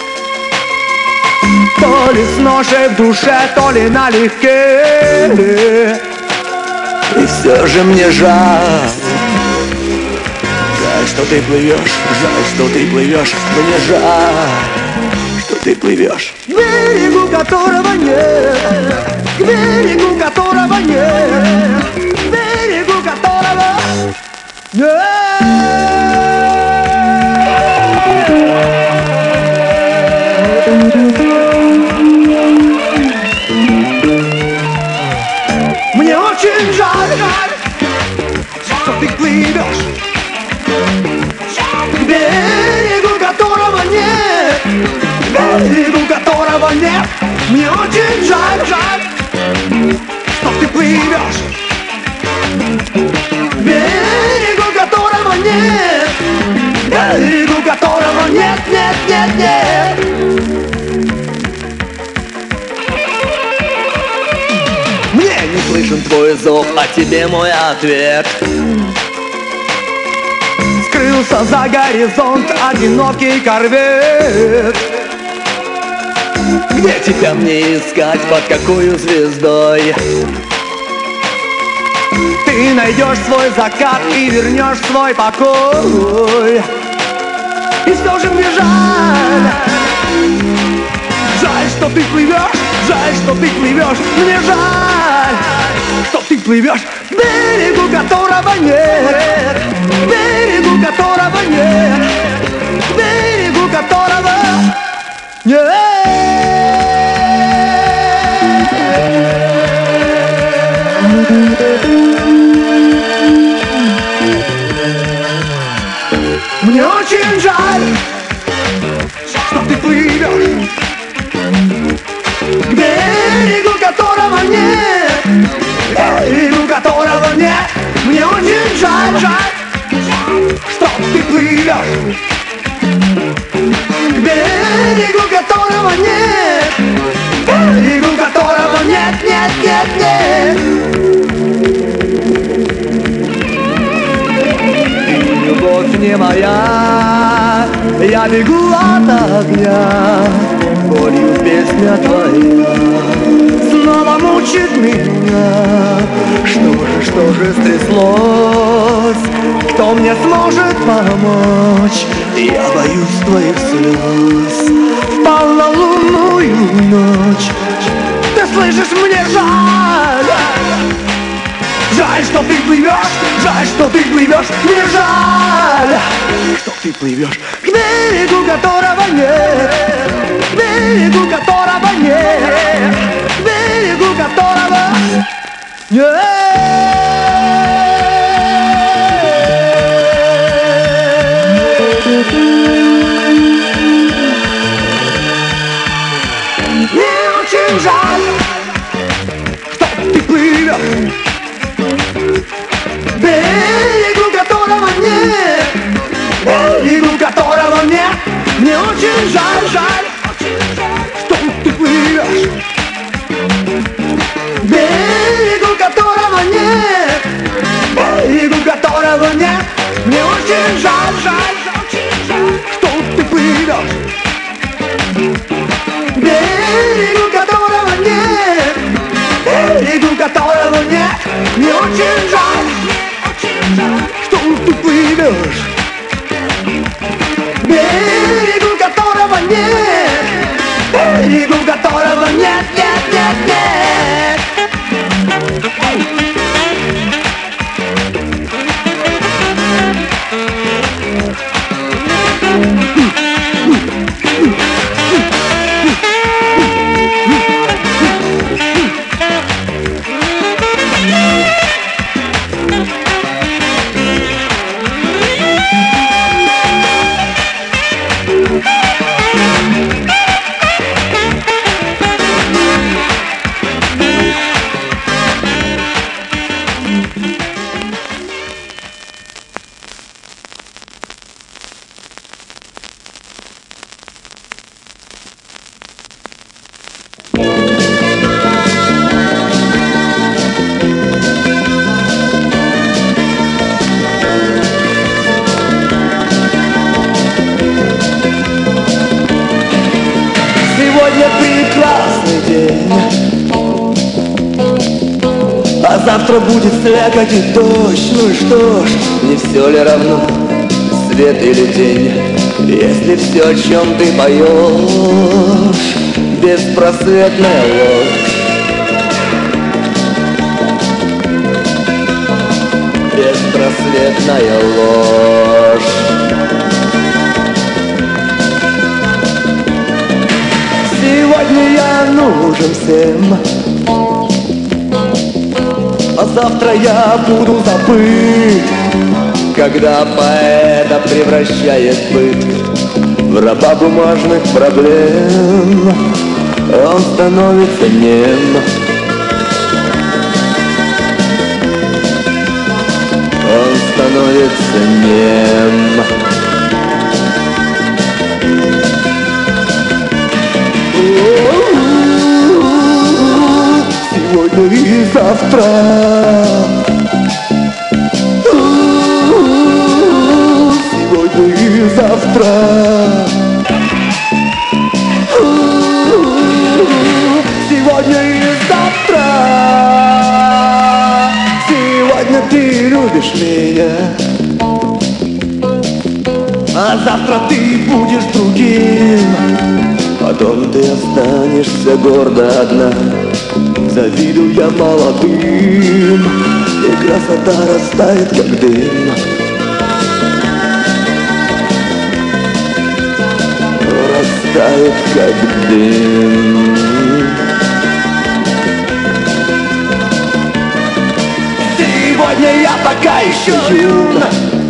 То ли с ношей в душе, то ли налегке. И все же мне жаль. Жаль, что ты плывешь, жаль, что ты плывешь. Мне жаль, что ты плывешь. К берегу которого нет, к берегу которого нет, к берегу которого нет. Мне очень жаль, жаль, что ты плывешь. К берегу которого нет, к берегу которого нет. Мне очень жаль, жаль, что ты плывешь. К берегу которого нет, к берегу которого нет, нет, нет, нет. Мне не слышен твой зов, а тебе мой ответ. Скрылся за горизонт одинокий корвет. Где тебя мне искать, под какой звездой? Ты найдешь свой закат и вернешь свой покой. И все же мне жаль, жаль, что ты плывешь, жаль, что ты плывешь. Мне жаль, что ты плывешь к берегу которого нет, к берегу которого нет, к берегу которого нет. Мне очень жаль, что ты плывешь к берегу которого нет, к берегу которого нет. Мне очень жаль, жаль, что ты плывешь к берегу которого нет, к берегу которого нет, нет, нет, нет. Ты любовь не моя, я бегу от огня, болью песня твоя снова мучит меня. Что же, что же стряслось? Кто мне сможет помочь? Я боюсь твоих слез в полнолунную ночь. Ты слышишь, мне жаль, жаль, что ты плывешь, жаль, что ты плывешь. Мне жаль, что ты плывешь к берегу которого нет, к берегу которого нет, к берегу которого нет. Мне очень жаль, что ты плывешь к берегу которого нет, к берегу которого нет. Мне очень жаль, жаль, что ты плывешь к берегу которого нет, к берегу которого нет. берегу которого нет, берегу которого нет. Мне очень жаль, что ты плывешь, берегу которого нет, берегу которого нет, нет, нет, нет. Сегодня прекрасный день, а завтра будет слякоть и дождь. Ну и что ж, не все ли равно, свет или день, если все, о чем ты поешь, беспросветная ложь, беспросветная ложь. Сегодня я нужен всем, а завтра я буду забыт, когда поэта превращает быт в раба бумажных проблем. Он становится нем, он становится нем. Сегодня и завтра, сегодня и завтра, сегодня и завтра. Сегодня ты любишь меня, а завтра ты будешь другим. Потом ты останешься гордо одна, завидуя молодым, и красота растает, как дым. Растает, как дым. Сегодня я пока еще юн,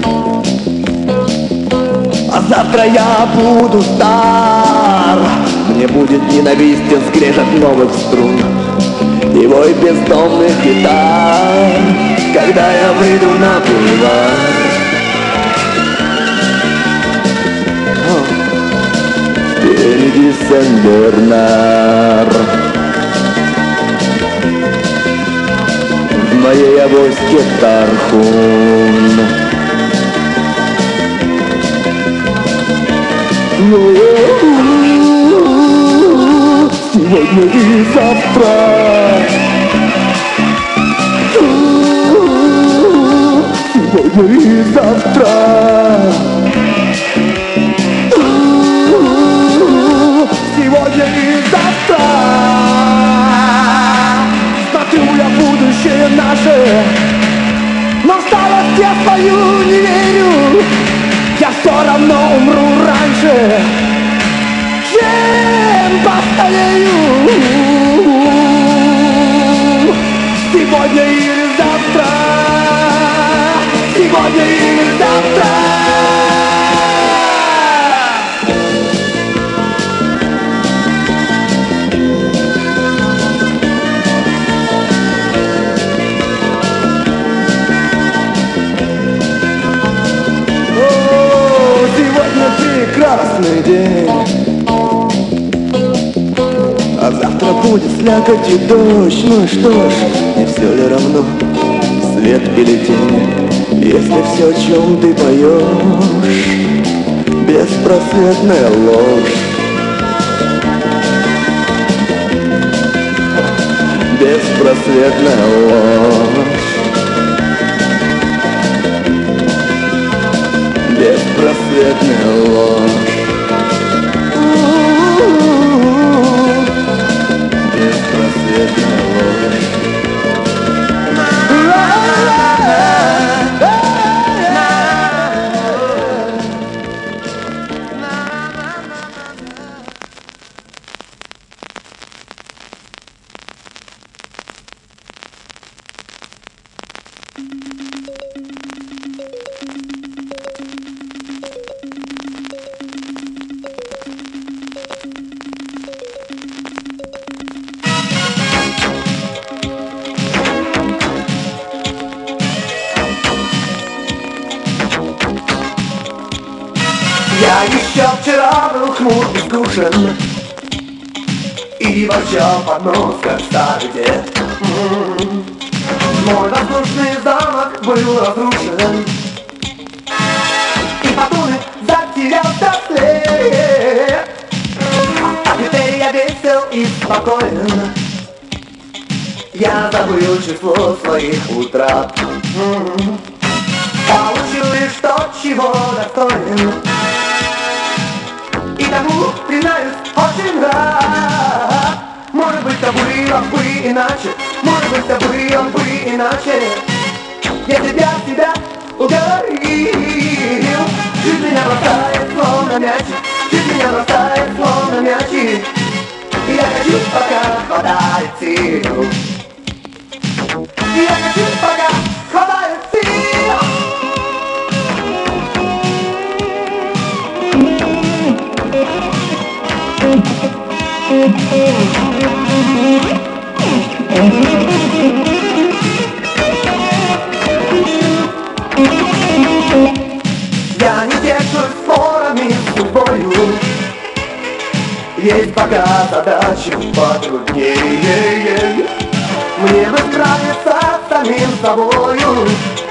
а завтра я буду стар. Мне будет ненавистен скрежет новых струн и вой бездомных гитар, когда я выйду на бульвар. О, впереди Сен-Бернар, в моей авоське Тархун. Сегодня и завтра, сегодня и завтра, сегодня и завтра. Смотрю я будущее наше, но в старость я свою не верю. Я все равно умру раньше, чем постарею. Сегодня или завтра, сегодня или завтра. О, сегодня прекрасный день, а завтра будет слякоть и дождь. Ну и что ж, не все ли равно, свет или тень, если все, о чем ты поешь, беспросветная ложь, Беспросветная ложь, беспросветная ложь, беспросветная ложь. Я еще вчера был хмур и скучен и ворчал под нос, как старый дед. М-м-м. Мой воздушный замок был разрушен, и потом затерялся след. А теперь я весел и спокоен, я забыл число своих утрат. М-м-м. Получил лишь то, чего достоин, и тому, признаюсь, очень рад. Может быть, это было бы иначе, может быть, это было бы иначе, если б я тебя уговорил. Жизнь меня бросает, словно мячик, жизнь меня бросает, словно мячик, и я хочу, пока хватает сил. И я хочу, пока хватает сил. Я не тешусь спорами с судьбою, есть пока задачи потруднее. Мне бы справиться с самим собою,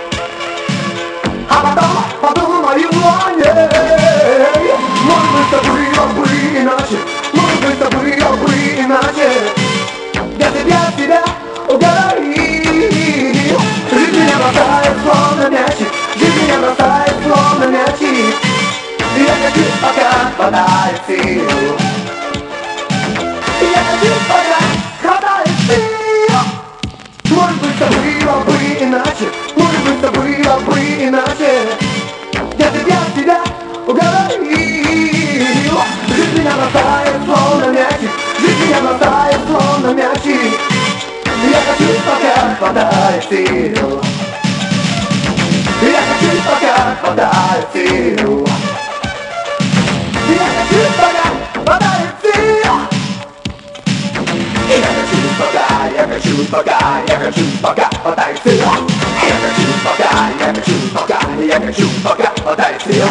а потом подумаю о ней. Может быть, это было бы иначе, может быть, это было бы иначе, если б я тебя уговорил. Жизнь меня бросает, словно мячик, жизнь меня бросает, словно мячик, и я хочу, пока хватает сил. И я хочу, пока хватает сил. Может быть, это было бы иначе, может быть, это было бы иначе, если б я тебя уговорил. Жизнь меня бросает, словно мячик, жизнь меня бросает, словно мячик, я хочу, пока хватает сил. Я хочу, пока хватает сил. Я хочу, пока хватает сил. Я хочу, пока, я хочу, пока, я хочу, пока хватает сил. Я хочу, пока, я хочу, пока, я хочу, пока хватает сил.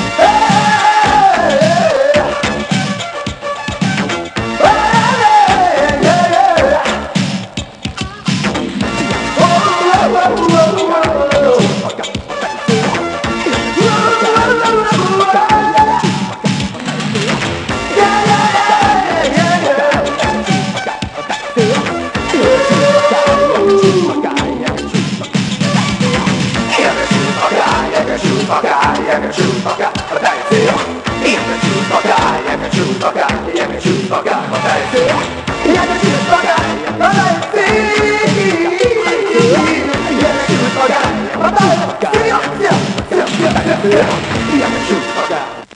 Я хочу, пока хватает сил. Я хочу, пока, я хочу, пока, я хочу, пока хватает сил. Я хочу, пока хватает сил. Я хочу, пока хватает сил. Я хочу, пока.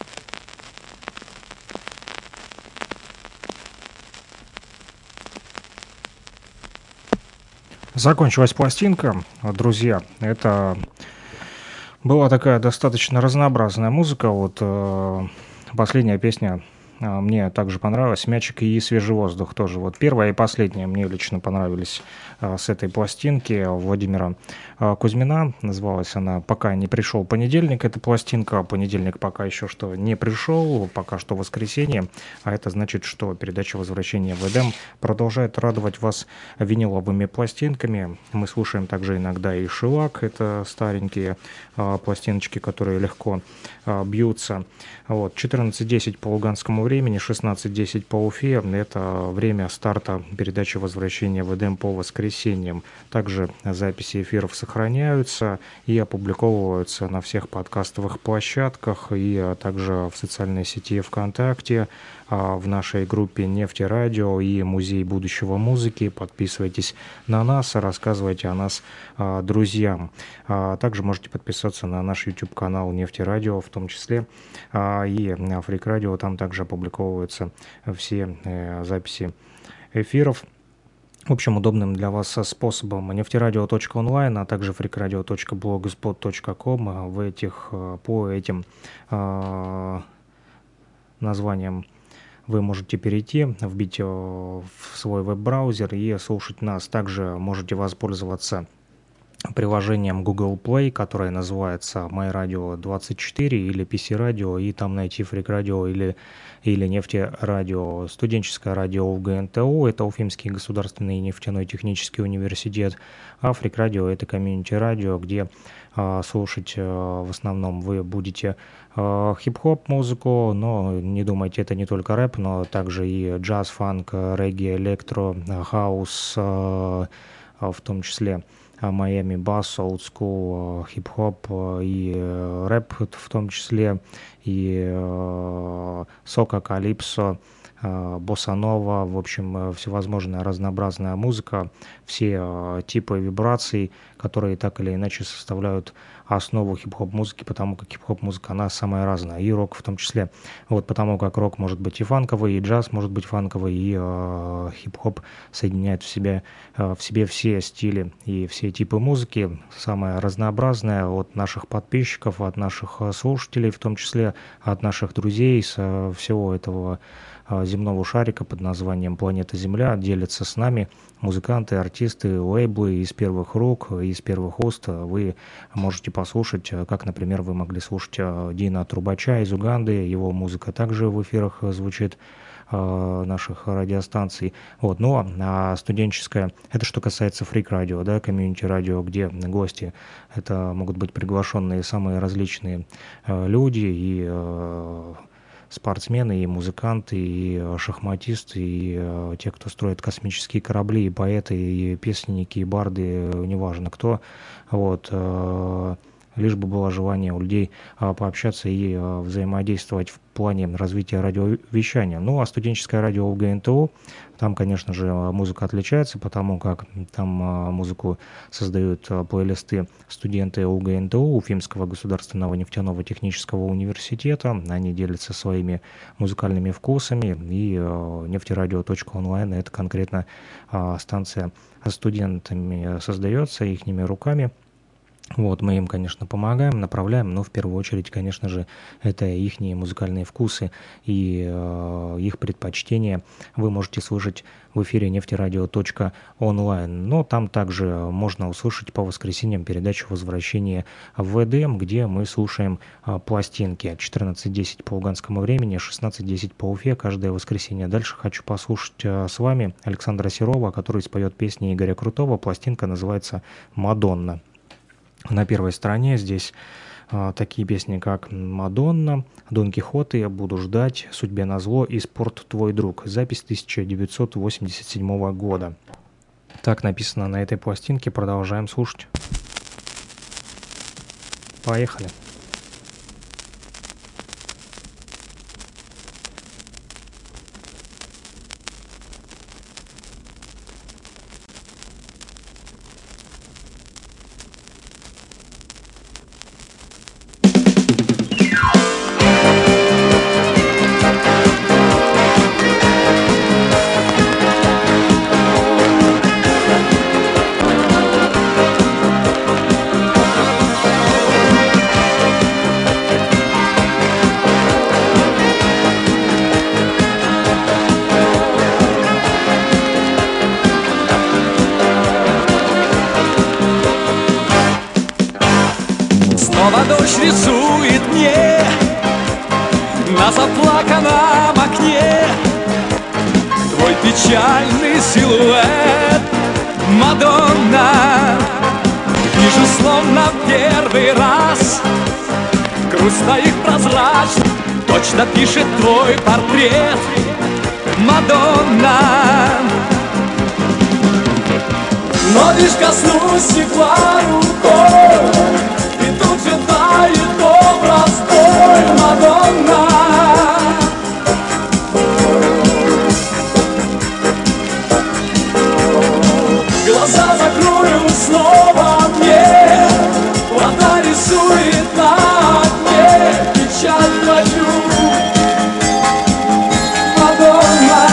Закончилась пластинка, друзья. Это была такая достаточно разнообразная музыка. Вот э, последняя песня э, мне также понравилась. «Мячик» и «Свежий воздух» тоже. Вот первая и последняя мне лично понравились э, с этой пластинки Владимира э, Кузьмина. Называлась она «Пока не пришел понедельник». Эта пластинка. Понедельник пока еще что не пришел, пока что воскресенье. А это значит, что передача «Возвращение в Эдем» продолжает радовать вас виниловыми пластинками. Мы слушаем также иногда и «Шелак». Это старенькие э, пластиночки, которые легко э, бьются. Вот, четырнадцать десять по луганскому времени, шестнадцать десять по Уфе. Это время старта передачи «Возвращение в Эдем» по воскресеньям. Также записи эфиров сохраняются и опубликовываются на всех подкастовых площадках и также в социальной сети ВКонтакте, в нашей группе «Нефтерадио» и «Музей будущего музыки». Подписывайтесь на нас, рассказывайте о нас друзьям. Также можете подписаться на наш YouTube-канал «Нефтерадио» в том числе, и Фрик Радио, там также опубликовываются все записи эфиров. В общем, удобным для вас способом нефтерадио точка онлайн, а также фрикрадио точка блогспот точка ком. В этих, по этим э, названиям вы можете перейти, вбить в свой веб-браузер и слушать нас. Также можете воспользоваться приложением Google Play, которое называется май радио двадцать четыре или пи си-радио, и там найти Фрик Радио или, или Нефтерадио. Студенческое радио УГНТУ — это Уфимский государственный нефтяной технический университет, а Фрик Радио — это комьюнити-радио, где а, слушать а, в основном вы будете а, хип-хоп музыку, но не думайте, это не только рэп, но также и джаз, фанк, регги, электро, хаус, а, а, в том числе Майами бас, олдскул, хип-хоп и рэп в том числе, и сока, калипсо, босса-нова, в общем, всевозможная разнообразная музыка, все типы вибраций, которые так или иначе составляют основу хип-хоп-музыки, потому как хип-хоп-музыка, она самая разная, и рок в том числе. Вот потому как рок может быть и фанковый, и джаз может быть фанковый, и э, хип-хоп соединяет в себе, э, в себе все стили и все типы музыки, самая разнообразная, от наших подписчиков, от наших слушателей, в том числе от наших друзей, с э, всего этого земного шарика под названием «Планета Земля» делятся с нами музыканты, артисты, лейблы из первых рук, из первых уст. Вы можете послушать, как, например, вы могли слушать Дина Трубача из Уганды, его музыка также в эфирах звучит наших радиостанций. Вот. Ну а студенческое, это что касается Фрик Радио, да, комьюнити радио, где гости, это могут быть приглашенные самые различные люди, и спортсмены, и музыканты, и шахматисты, и э, те, кто строит космические корабли, и поэты, и песенники, и барды, неважно кто. Вот, э, лишь бы было желание у людей э, пообщаться и э, взаимодействовать в плане развития радиовещания. Ну, а студенческое радио УГНТУ, там, конечно же, музыка отличается, потому как там э, музыку создают э, плейлисты студенты УГНТУ, Уфимского государственного нефтяного технического университета. Они делятся своими музыкальными вкусами, и э, нефтерадио точка онлайн — это конкретно э, станция студентами создается, ихними руками. Вот, мы им, конечно, помогаем, направляем, но в первую очередь, конечно же, это их музыкальные вкусы и э, их предпочтения вы можете слышать в эфире нефтерадио точка онлайн. Но там также можно услышать по воскресеньям передачу «Возвращение в Эдем», где мы слушаем э, пластинки. четырнадцать десять по луганскому времени, шестнадцать десять по Уфе каждое воскресенье. Дальше хочу послушать э, с вами Александра Серова, который споет песни Игоря Крутого. Пластинка называется «Мадонна». На первой стороне здесь а, такие песни, как «Мадонна», «Дон Кихот», «Я буду ждать», «Судьбе назло» и «Спорт твой друг». Запись тысяча девятьсот восемьдесят седьмого года. Так написано на этой пластинке. Продолжаем слушать. Поехали. Дождь рисует мне на заплаканном окне твой печальный силуэт, Мадонна. Вижу словно в первый раз грустно и прозрачно точно пишет твой портрет, Мадонна. Но лишь коснусь стекла рукой, и тут же тает образ твой, Мадонна. Глаза закрою снова мне, вода рисует на окне печаль твою, Мадонна.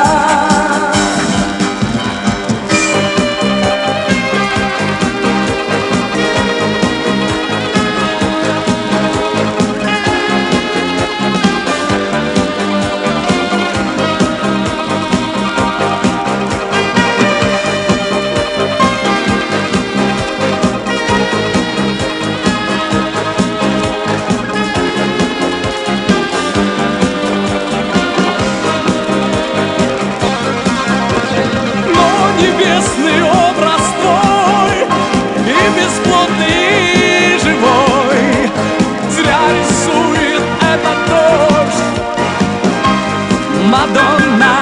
Мадонна,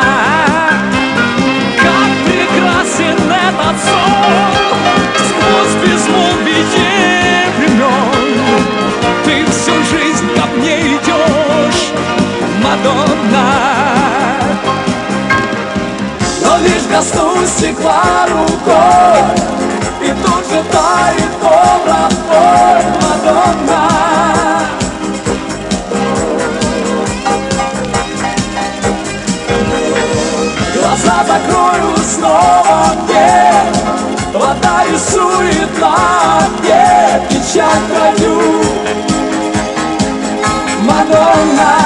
как прекрасен этот сон, сквозь безмолвие времен. Ты всю жизнь ко мне идешь, Мадонна. Но лишь коснусь стекла рукой, и тут же тает образ твой, Мадонна. Глаза закрою снова мне, вода рисует на окне печаль твою, Мадонна.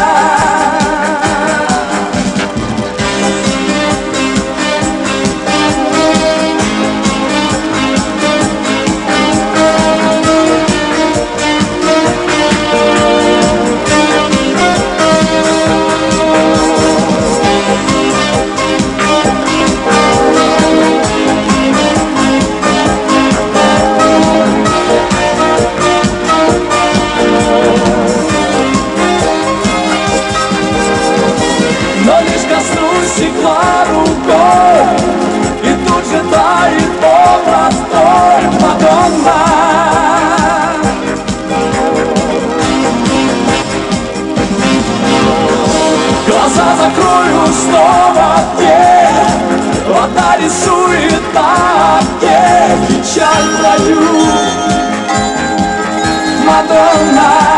Стекла рукой, и тут же тает образ твой, Мадонна. Глаза закрою снова мне, вода рисует на окне печаль твою, Мадонна.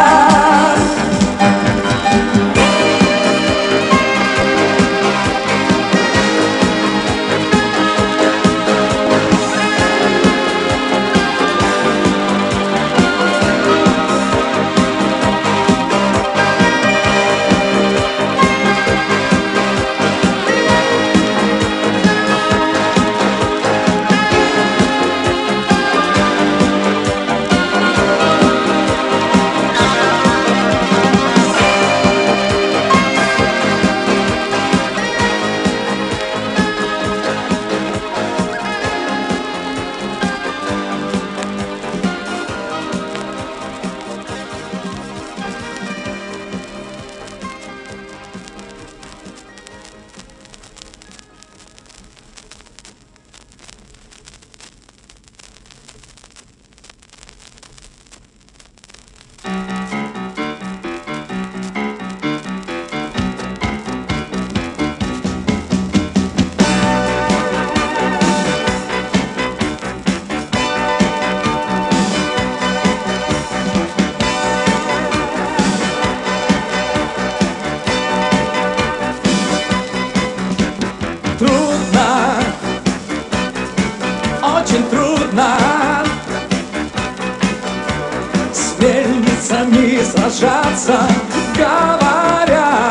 сражаться, говоря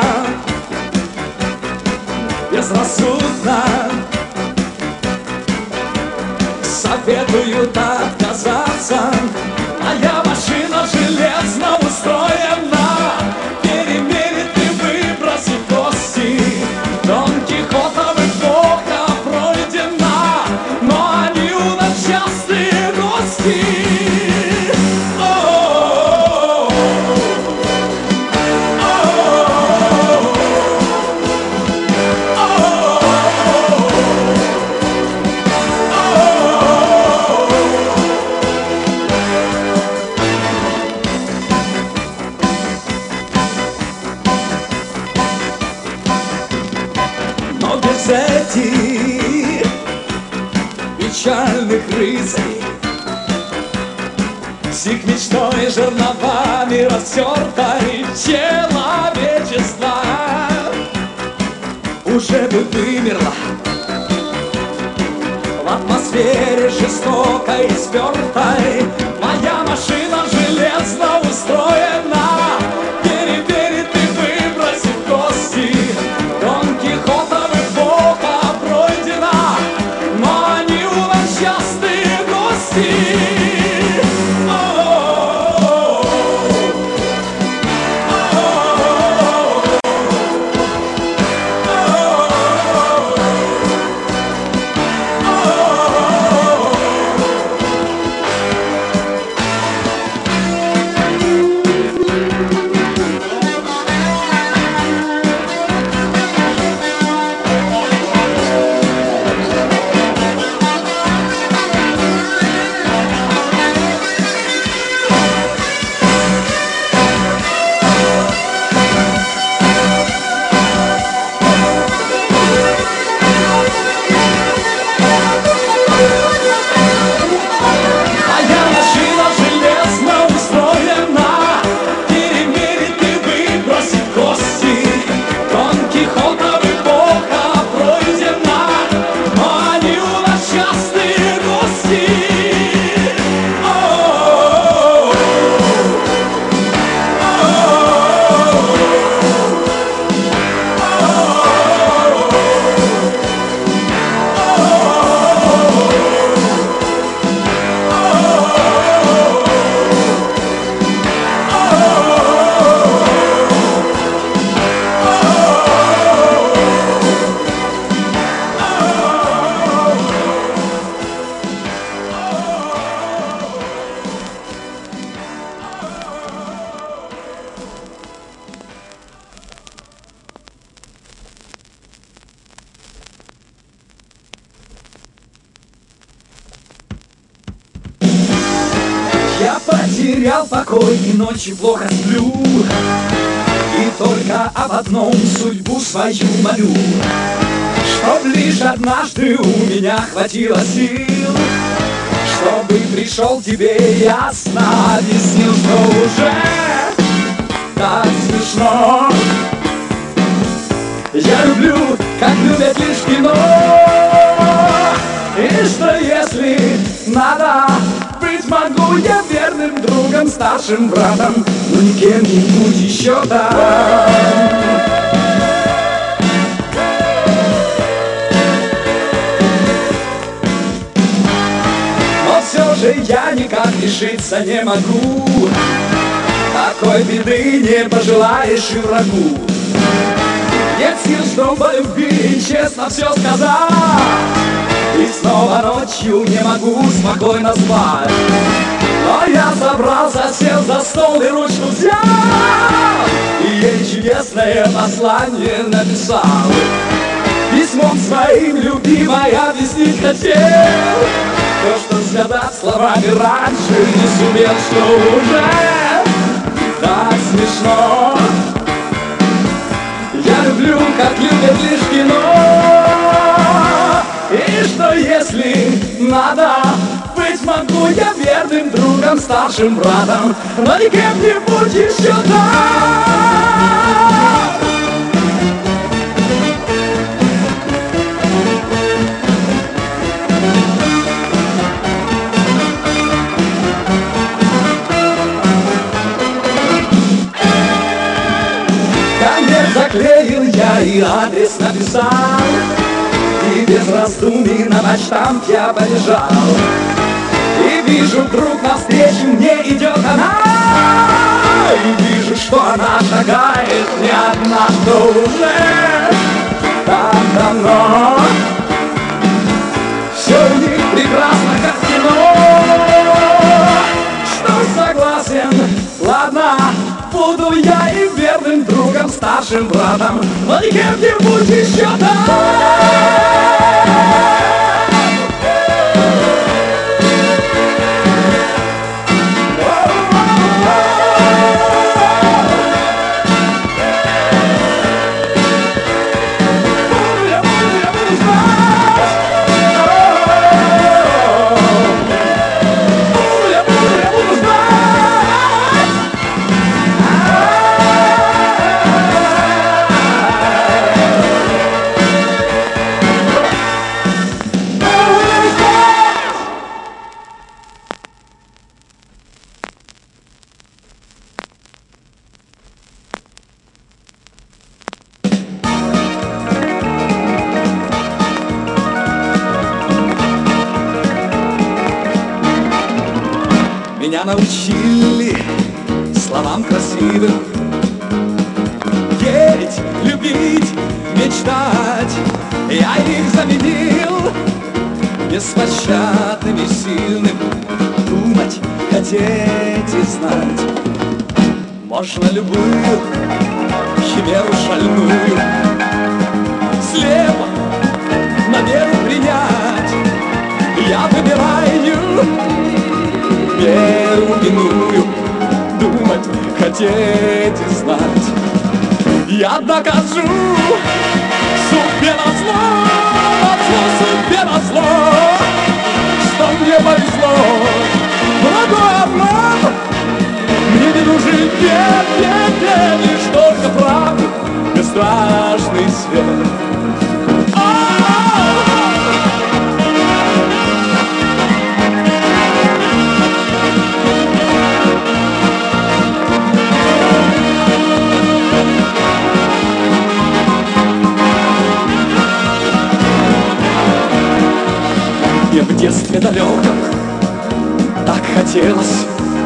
безрассудно. Советуют отказаться, моя машина железно устроена. Перемерит и выбросит кости, Дон Кихотов эпоха пройдена, но они у нас частые гости. О-о-о-о. двадцати печальных рыцарей, с их мечтой жерновами растертой человечества уже бы вымерло в атмосфере жестокой и спертой. Моя машина железно устроена, переверит и выбросит кости. Дон Кихотов эпоха пройдена, но они у нас частые гости. Потерял покой и ночью плохо сплю, и только об одном судьбу свою молю, чтоб лишь однажды у меня хватило сил, чтобы пришел тебе ясно объяснил, что уже так смешно. Я люблю, как любят лишь кино, и что если надо, могу я верным другом, старшим братом, но не кем-нибудь еще там. Но все же я никак решиться не могу, такой беды не пожелаешь и врагу. Нет сил, чтобы любви, честно все сказать, и снова ночью не могу спокойно спать. Но я собрался, сел за стол и ручку взял, и ей чудесное послание написал. Письмом своим любимой объяснить хотел то, что сказать словами раньше не сумел, что уже так смешно. Я люблю, как любят лишь кино, и что если надо, быть могу я верным другом, старшим братом, но не кем-нибудь еще там. Конверт заклеил я и адрес написал, и без раздумий на почтамт я побежал. И вижу, вдруг навстречу мне идет она, и вижу, что она шагает не одна, что уже так давно. Все у них прекрасно, как в кино. Что согласен, ладно, буду я им верным другом, старшим братом, но не кем-нибудь еще там. меня научили словам красивым. Верить, любить, мечтать, я их заменил беспощадным и сильным. Думать, хотеть и знать. Можно любую химеру шальную слепо на веру принять. Я выбираю веру иную. Думать, хотеть и знать. Я докажу судьбе назло, назло, судьбе назло, что мне повезло. Благой обман мне не нужен, нет, нет, нет, лишь только правда, бесстрашный свет. Мне в детстве далеком так хотелось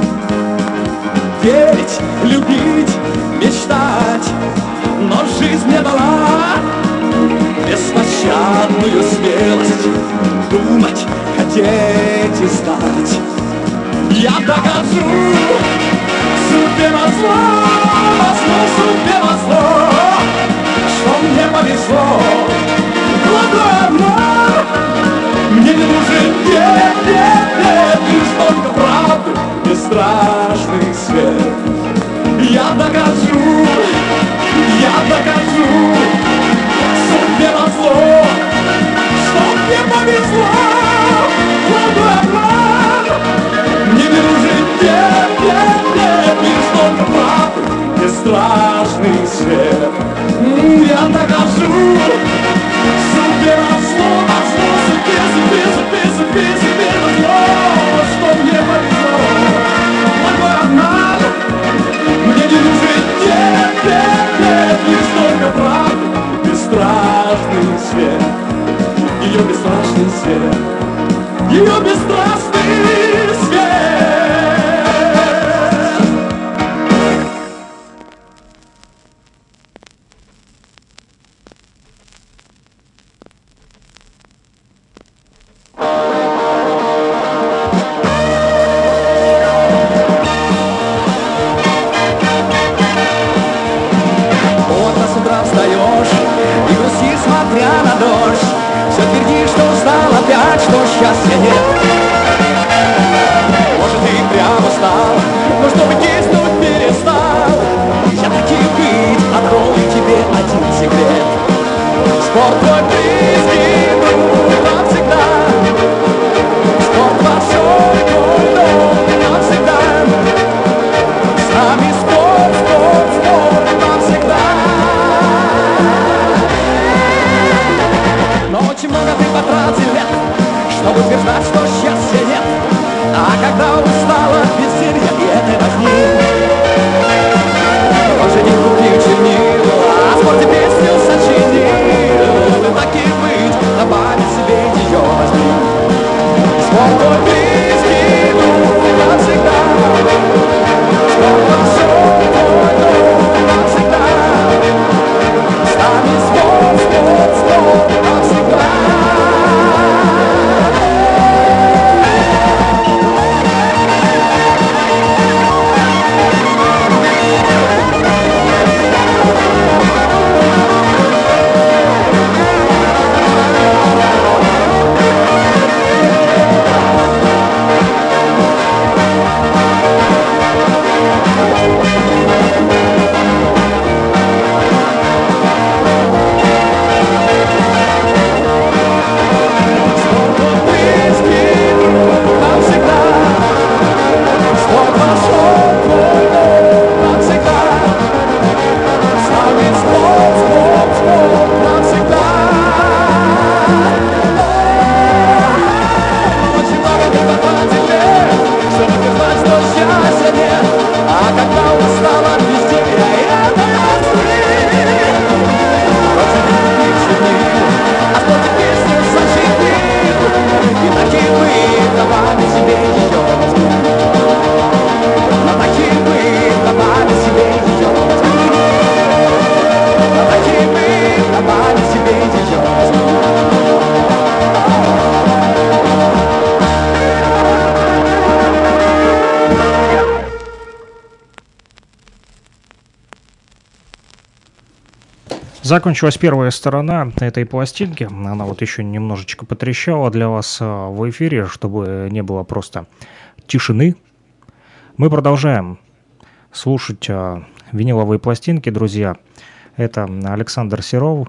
верить, любить, мечтать, но жизнь мне дала беспощадную смелость. Думать, хотеть и знать. Я докажу судьбе назло, назло, судьбе назло, что мне повезло. Благой обман мне не нужен, нет, нет, нет, лишь только правда, бесстрашный свет. Я докажу, я докажу судьбе назло, что мне повезло. Благой обман мне не нужен, нет, нет, нет, лишь только правда, бесстрашный свет. Я докажу судьбе назло, назло, судьбе, судьбе, судьбе, судьбе, судьбе назло, что мне повезло. Благой обман мне не нужен, нет, нет, нет, лишь только правда, бесстрашный свет. Ее бесстрашный свет, ее бесстрашный свет. Счастья нет. Может, ты прямо стал, но чтобы киснуть перестал. Я таки быть, открою тебе один секрет. Спорт твой близкий друг навсегда. Спорт большой твой дом навсегда. С нами спорт, спорт, спорт навсегда. Но очень много ты потратил лет, чтобы утверждать, что счастья нет. А когда устала от веселья и этой возни, больше не купил чернил, а в спорте песню сочинил. И так и быть, Закончилась первая сторона этой пластинки. Она вот еще немножечко потрещала для вас в эфире, чтобы не было просто тишины. Мы продолжаем слушать виниловые пластинки, друзья. Это Александр Серов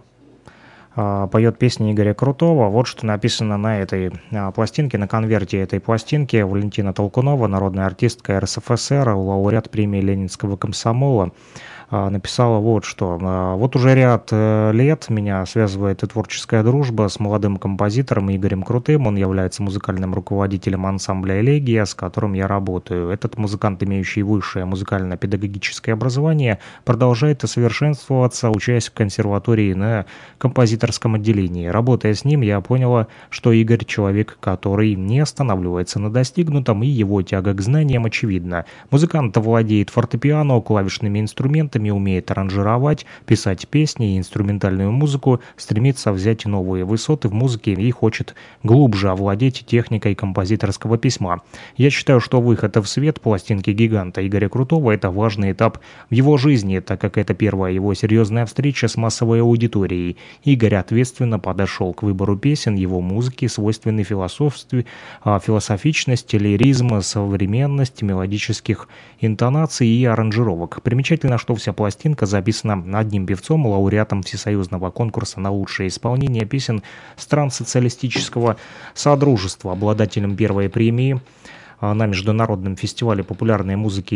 поет песни Игоря Крутого. Вот что написано на этой пластинке, на конверте этой пластинки. Валентина Толкунова, народная артистка эр эс эф эс эр, лауреат премии Ленинского комсомола, написала вот что. Вот уже ряд лет меня связывает и творческая дружба с молодым композитором Игорем Крутым. Он является музыкальным руководителем ансамбля «Элегия», с которым я работаю. Этот музыкант, имеющий высшее музыкально-педагогическое образование, продолжает усовершенствоваться, учась в консерватории на композиторском отделении. Работая с ним, я поняла, что Игорь — человек, который не останавливается на достигнутом, и его тяга к знаниям очевидна. Музыкант владеет фортепиано, клавишными инструментами, умеет аранжировать, писать песни и инструментальную музыку, стремится взять новые высоты в музыке и хочет глубже овладеть техникой композиторского письма. Я считаю, что выход в свет пластинки гиганта Игоря Крутого — это важный этап в его жизни, так как это первая его серьезная встреча с массовой аудиторией. Игорь ответственно подошел к выбору песен, его музыки свойственны философстве, философичность, лиризм, современность, мелодических интонаций и аранжировок. Примечательно, что вся пластинка записана одним певцом, лауреатом всесоюзного конкурса на лучшее исполнение песен стран социалистического содружества, обладателем первой премии на международном фестивале популярной музыки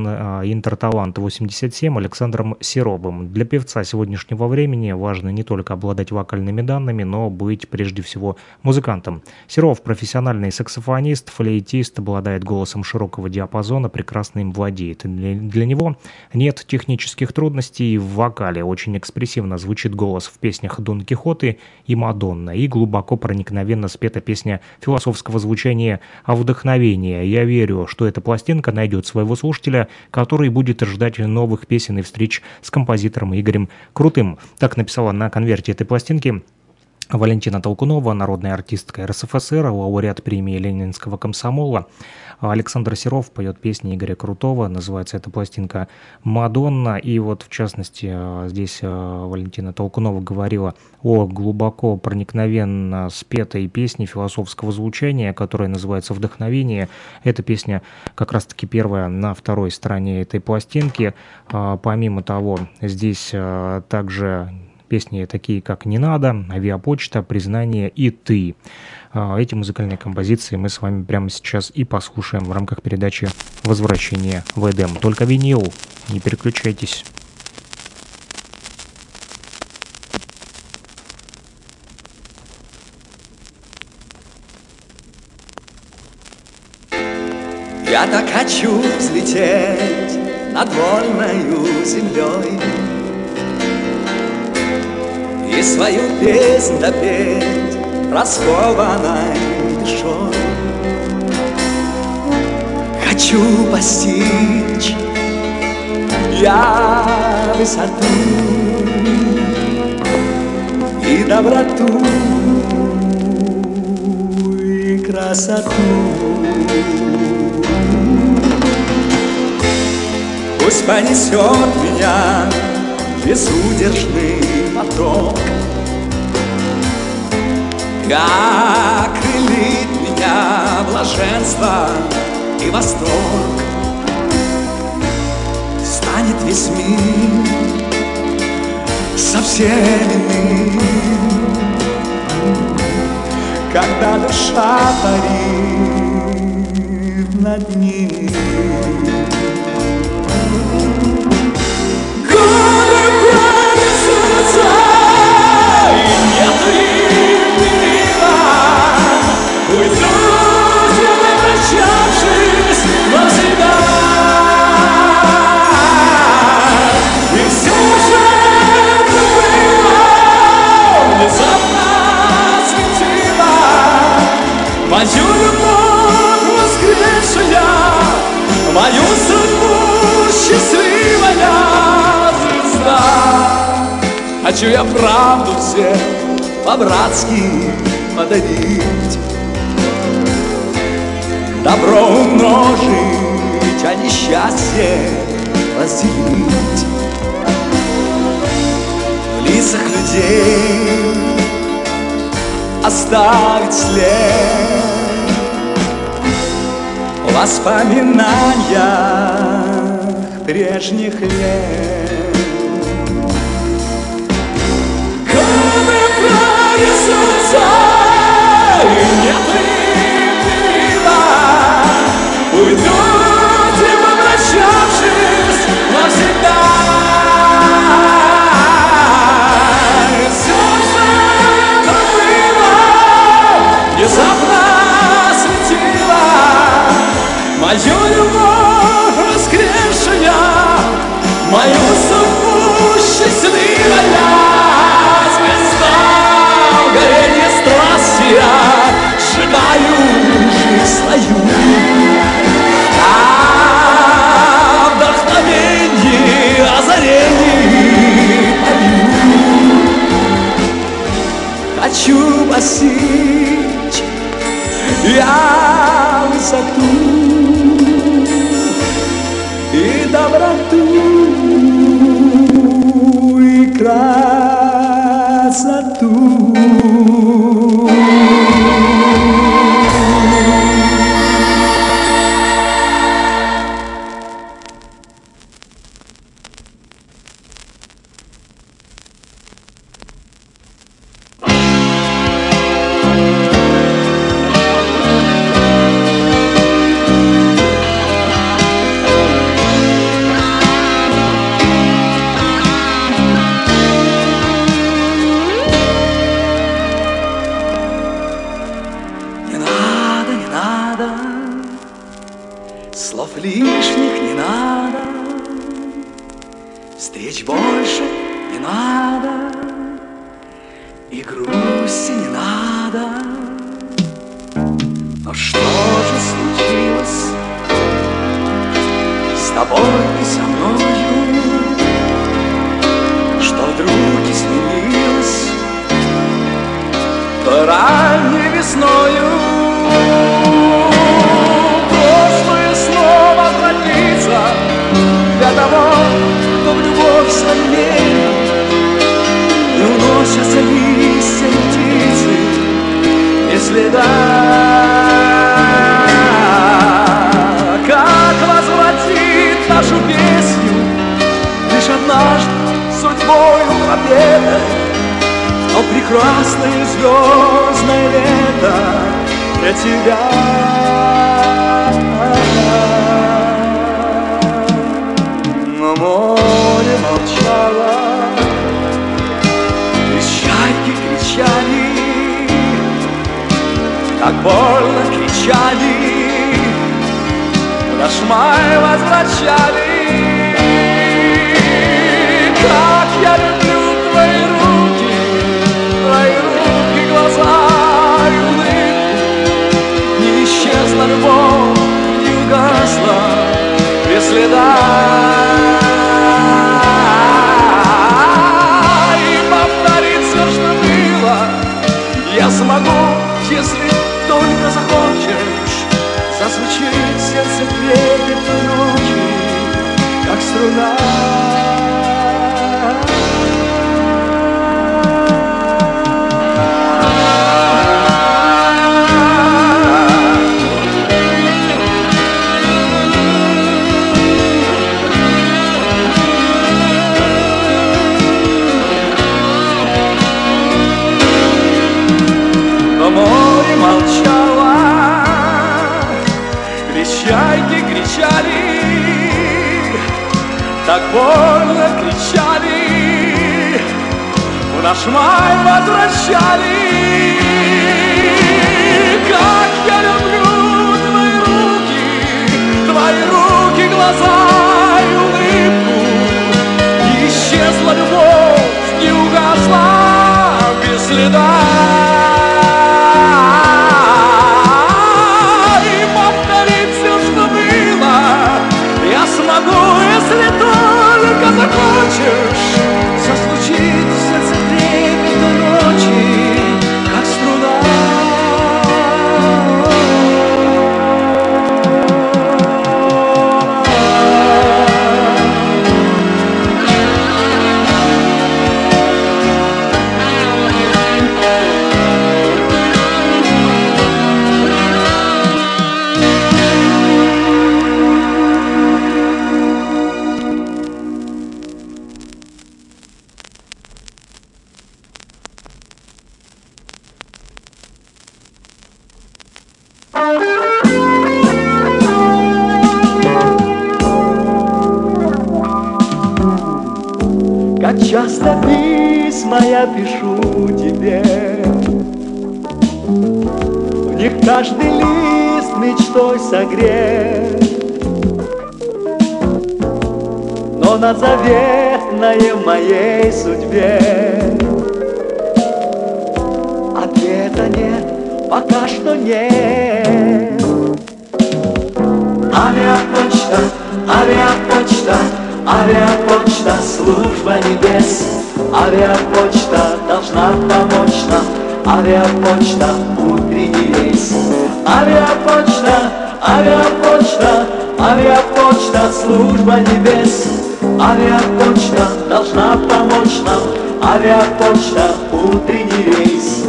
«Интерталант-восемьдесят семь» Александром Серовым. Для певца сегодняшнего времени важно не только обладать вокальными данными, но быть прежде всего музыкантом. Серов — профессиональный саксофонист, флейтист, обладает голосом широкого диапазона, прекрасно им владеет. Для, для него нет технических трудностей в вокале. Очень экспрессивно звучит голос в песнях Дон Кихоты и Мадонна, и глубоко проникновенно спета песня философского звучания о вдохновении. Я верю, что эта пластинка найдет своего слушателя, который будет ждать новых песен и встреч с композитором Игорем Крутым. Так написала на конверте этой пластинки Валентина Толкунова, народная артистка эр эс эф эс эр, лауреат премии Ленинского комсомола. Александр Серов поет песни Игоря Крутого. Называется эта пластинка «Мадонна». И вот, в частности, здесь Валентина Толкунова говорила о глубоко проникновенно спетой песне философского звучания, которая называется «Вдохновение». Эта песня как раз-таки первая на второй стороне этой пластинки. Помимо того, здесь также песни такие, как «Не надо», «Авиапочта», «Признание» и «Ты». Эти музыкальные композиции мы с вами прямо сейчас и послушаем в рамках передачи «Возвращение в Эдем». Только винил, не переключайтесь. Я так хочу взлететь над вольною землей и свою песнь допеть раскованной душой. Хочу постичь я высоту и доброту, и красоту. Пусть понесет меня безудержный поток, как крылит меня блаженство и восторг. Станет весь мир совсем иным, когда душа парит над ним. Годы пронесутся, и нет времени. Уйдут, не попрощавшись навсегда. И все же было внезапно светило мою любовь воскресшая, мою судьбу счастливая звезда. Хочу я правду всем по-братски подарить, добро умножить, а несчастье разделить. в лицах людей оставить след в воспоминаниях прежних лет. Годы пронесутся, и нет мира, уйдут и попрощавшись навсегда. Все, что это было, внезапно светило мою любовь воскресшая, мою судьбу счастливая. Звезда в горенье страсти, я сжигаю жизнь свою. А вдохновенье, озаренье пою. Хочу постичь я высоту и доброту, и красоту. Слов лишних не надо, встреч больше не надо, и грусти не надо. Но что же случилось с тобой и со мною, что вдруг изменилось ранней весною? Для того, кто в любовь свою верит, и уносятся листья и птицы без следа. Как возвратить нашу песню лишь однажды судьбою победой в то прекрасное звездное лето для тебя? Но море молчало, лишь чайки кричали, так больно кричали, в наш май возвращали. Как я люблю твои руки, твои руки, глаза и улыбку. Не исчезла любовь, не угасла без следа. Я смогу, если только захочешь, зазвучит сердце трепетной ночи, как струна. Море молчало, лишь чайки кричали, так больно кричали, в наш май возвращали. Как я люблю твои руки, твои руки, глаза и улыбку. Не исчезла любовь, не угасла без следа. Если только захочешь, зазвучит в сердце трепетной ночи, Как часто письма я пишу тебе, в них каждый лист мечтой согрет, но на заветной моей судьбе ответа нет, пока что нет. Авиапочта, авиапочта, авиапочта, служба небес. Авиапочта должна помочь нам, авиапочта, утренний рейс. Авиапочта, авиапочта, авиапочта, служба небес. Авиапочта должна помочь нам, авиапочта, утренний рейс.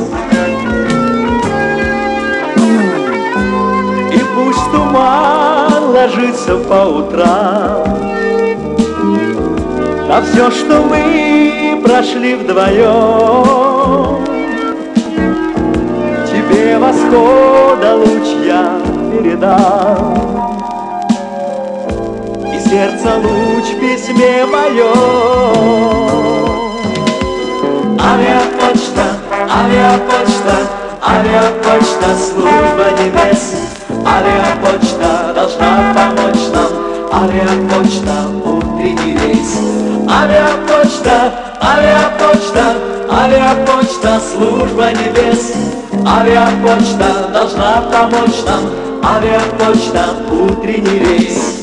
И пусть туман ложится по утрам на все, что мы прошли вдвоем, тебе восхода луч я передам, и сердце луч в письме моем. Авиапочта, авиапочта, авиапочта, служба небес. Авиапочта должна помочь нам, авиапочта, утренний рейс. Авиапочта, авиапочта, авиапочта, служба небес. Авиапочта должна помочь нам, авиапочта, утренний рейс.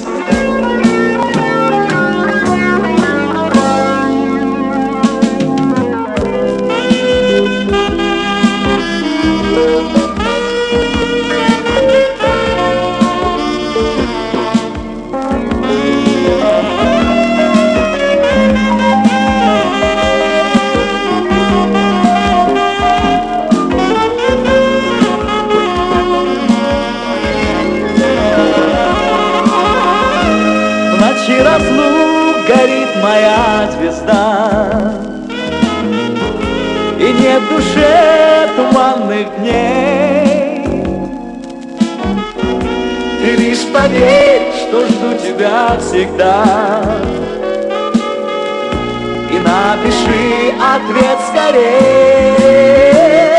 Разлук горит моя звезда, и нет в душе туманных дней. Ты лишь поверь, что жду тебя всегда, и напиши ответ скорей.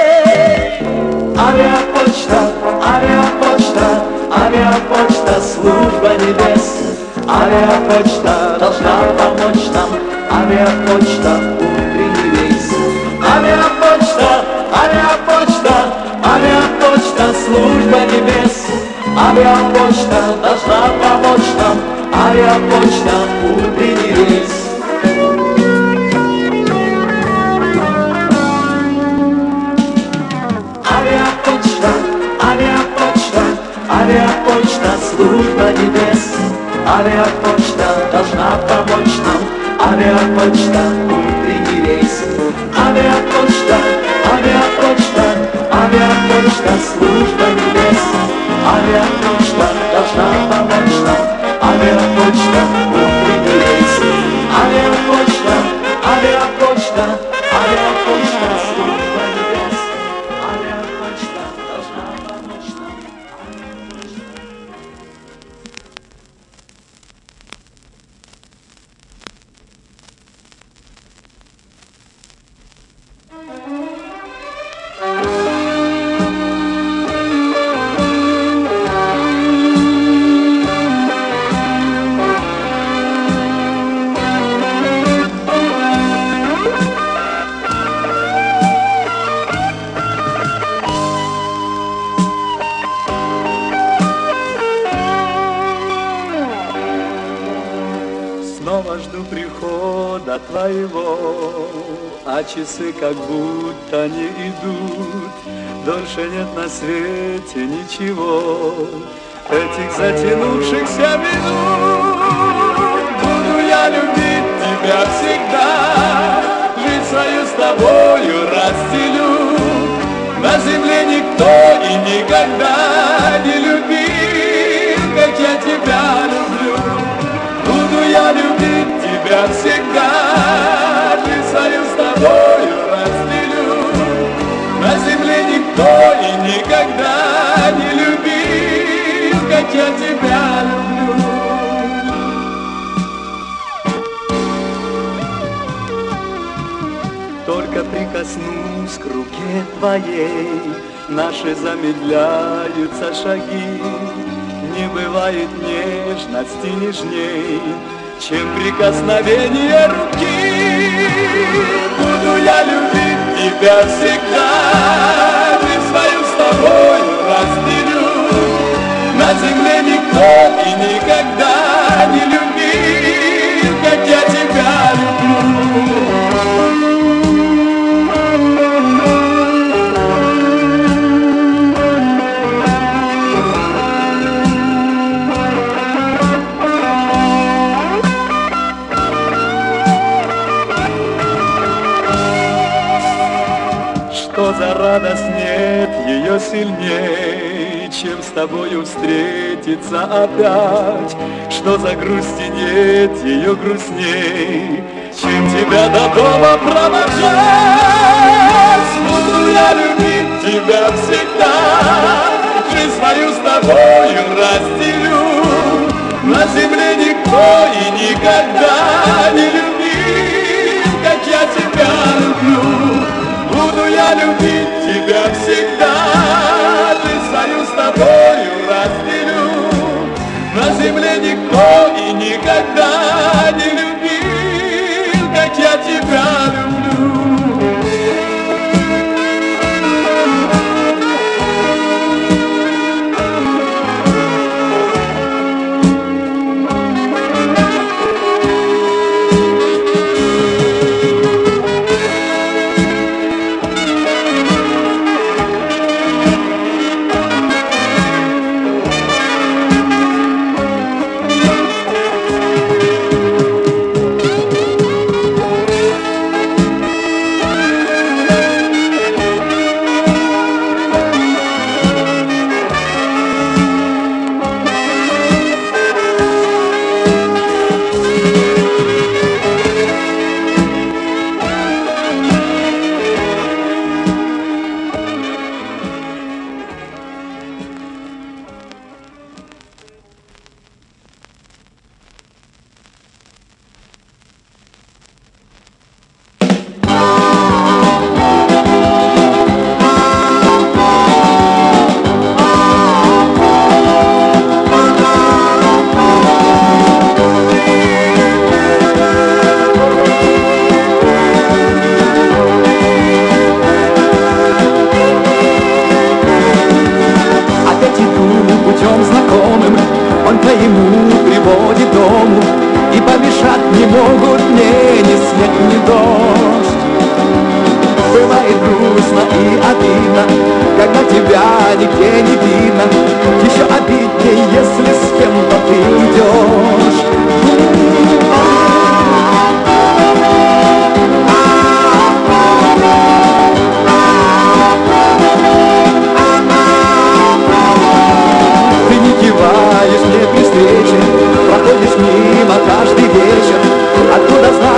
Авиапочта, авиапочта, авиапочта, служба небес. Авиапочта должна помочь нам, авиапочта, утренний рейс. Авиапочта, авиапочта, авиапочта, служба небес. Авиапочта должна помочь нам, авиапочта, утренний рейс. Авиапочта, авиапочта, авиапочта, служба небес. Авиапочта должна помочь нам, авиапочта, утренний рейс. Авиапочта, авиапочта, авиапочта, служба небес. Авиапочта должна помочь нам, авиапочта, утренний рейс. Авиапочта, авиапочта, авиапочта, служба небес. Авиапочта должна помочь нам. Снова жду прихода твоего, а часы как будто не идут. Дольше нет на свете ничего, этих затянувшихся минут. Буду я любить тебя всегда, жизнь свою с тобою разделю. На земле никто и никогда не любил, как я тебя люблю. Буду я любить тебя всегда, жизнь свою с тобою разделю. На земле никто и никогда не любил, как я тебя люблю. прикоснусь к руке твоей, наши замедляются шаги. Не бывает нежности нежней, чем прикосновение руки. Буду я любить тебя всегда, жизнь свою с тобой разделю. На земле никто и никогда не любил, как я тебя люблю. Что за радость, нет ее сильней, чем с тобою встретиться опять. Что за грусти, нет ее грустней, чем тебя до дома провожать. Буду я любить тебя всегда, жизнь свою с тобою разделю. На земле никто и никогда не любил, как я тебя люблю. Буду я любить тебя всегда, жизнь свою с тобою разделю. На земле никто и никогда не любил, как я тебя люблю.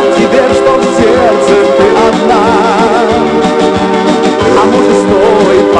Стоит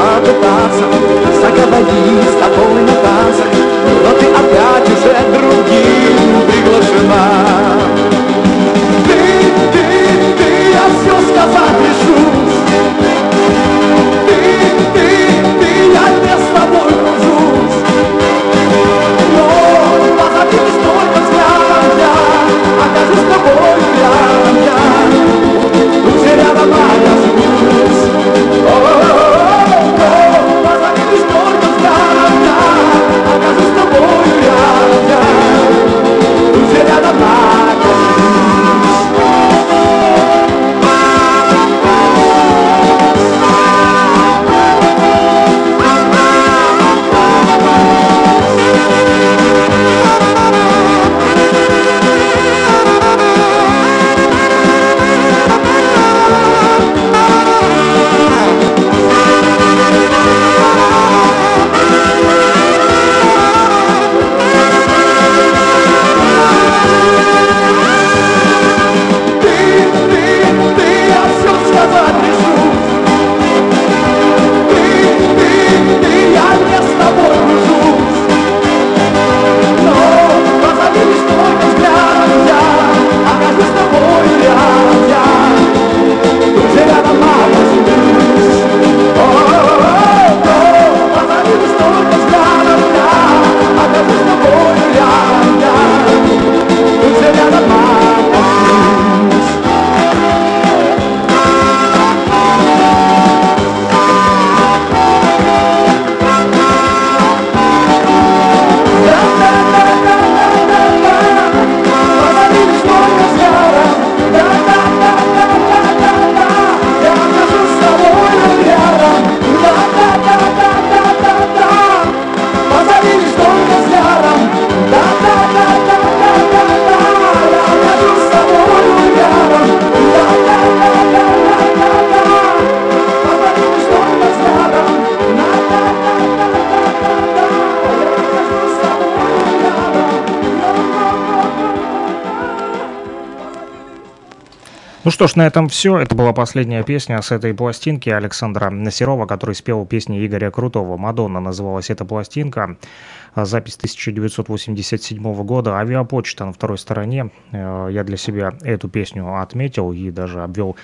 Ну что ж, на этом все. Это была последняя песня с этой пластинки Александра Серова, который спел песни Игоря Крутого. «Мадонна» называлась эта пластинка. Запись тысяча девятьсот восемьдесят седьмого года. «Авиапочта» на второй стороне. Я для себя эту песню отметил и даже обвел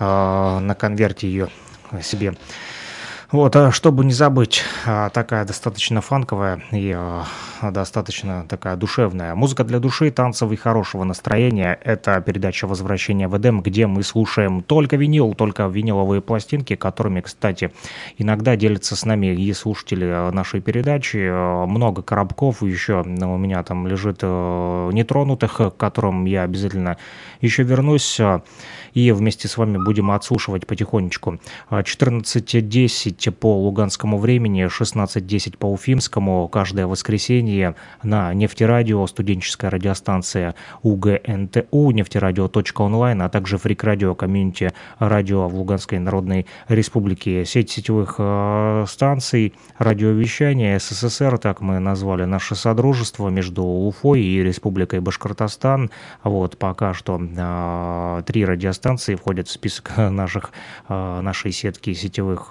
на конверте ее себе. Вот, чтобы не забыть, такая достаточно фанковая и достаточно такая душевная музыка для души, танцев и хорошего настроения. Это передача «Возвращение в Эдем», где мы слушаем только винил, только виниловые пластинки, которыми, кстати, иногда делятся с нами и слушатели нашей передачи. Много коробков еще у меня там лежит нетронутых, к которым я обязательно еще вернусь. И вместе с вами будем отслушивать потихонечку. четырнадцать десять по луганскому времени, шестнадцать десять по уфимскому, каждое воскресенье на Нефтерадио, студенческая радиостанция УГНТУ, нефтерадио точка онлайн, а также Фрик-радио, комьюнити радио в Луганской Народной Республике. Сеть сетевых э, станций радиовещания СССР, так мы назвали наше содружество между Уфой и Республикой Башкортостан. Вот, пока что э, три радиостанции станции входят в список наших, нашей сетки сетевых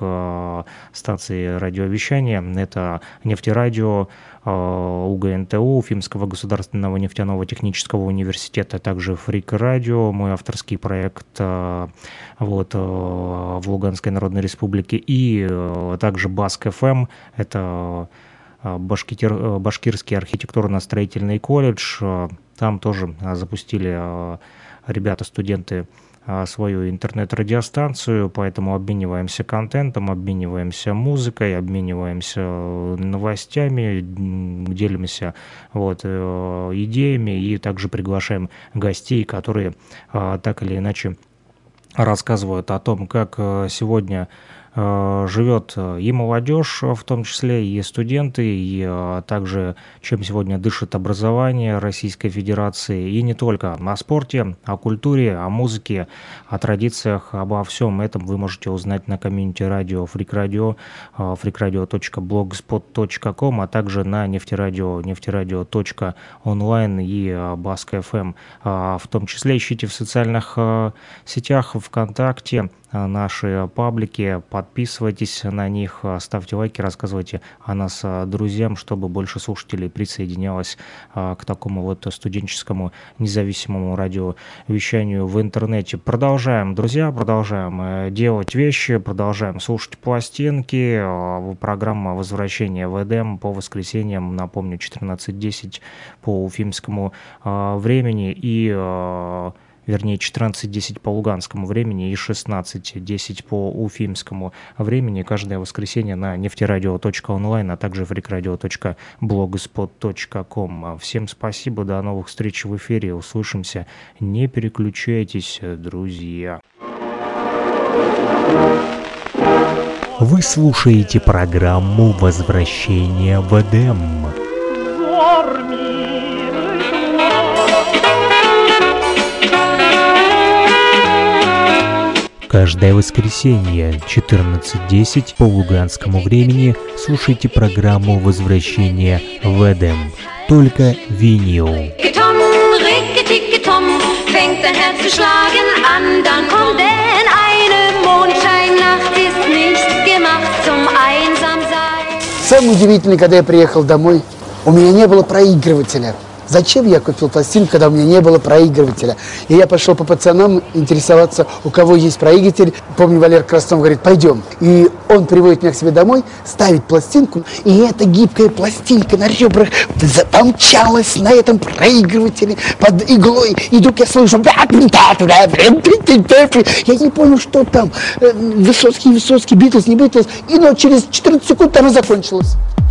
станций радиовещания. Это Нефтерадио, УГНТУ, Уфимского государственного нефтяного технического университета, также Фрик-радио, мой авторский проект вот, в Луганской Народной Республике, и также Баск-ФМ, это Башкир, Башкирский архитектурно-строительный колледж. Там тоже запустили ребята, студенты, свою интернет-радиостанцию, поэтому обмениваемся контентом, обмениваемся музыкой, обмениваемся новостями, делимся вот, идеями и также приглашаем гостей, которые так или иначе рассказывают о том, как сегодня живет и молодежь, в том числе и студенты, и также чем сегодня дышит образование Российской Федерации, и не только о спорте, о культуре, о музыке, о традициях, обо всем этом вы можете узнать на комьюнити радио Фрик-радио, фрик-радио точка блогспот точка ком, а также на Нефтерадио, нефтерадио точка онлайн и Баск-ФМ. В том числе ищите в социальных сетях, ВКонтакте, наши паблики, подписывайтесь на них, ставьте лайки, рассказывайте о нас друзьям, чтобы больше слушателей присоединялось к такому вот студенческому независимому радиовещанию в интернете. Продолжаем, друзья, продолжаем делать вещи, продолжаем слушать пластинки. Программа «Возвращение в Эдем» по воскресеньям, напомню, четырнадцать десять по уфимскому времени и... вернее, четырнадцать десять по луганскому времени и шестнадцать десять по уфимскому времени, каждое воскресенье на нефтерадио точка онлайн, а также фрик-радио точка блогспот точка ком. Всем спасибо, до новых встреч в эфире, услышимся, не переключайтесь, друзья. Вы слушаете программу «Возвращение в Эдем». Каждое воскресенье четырнадцать десять по луганскому времени слушайте программу «Возвращение в Эдем». Только винил. Самое удивительное, когда я приехал домой, у меня не было проигрывателя. Зачем я купил пластинку, когда у меня не было проигрывателя? И я пошел по пацанам интересоваться, у кого есть проигрыватель. Помню, Валер Краснов говорит, пойдем. И он приводит меня к себе домой, ставит пластинку, и эта гибкая пластинка на ребрах помчалась на этом проигрывателе под иглой. И вдруг я слышу... Я не понял, что там. Высоцкий, Высоцкий, Битлз, не Битлз. И ну, через четырнадцать секунд она закончилась.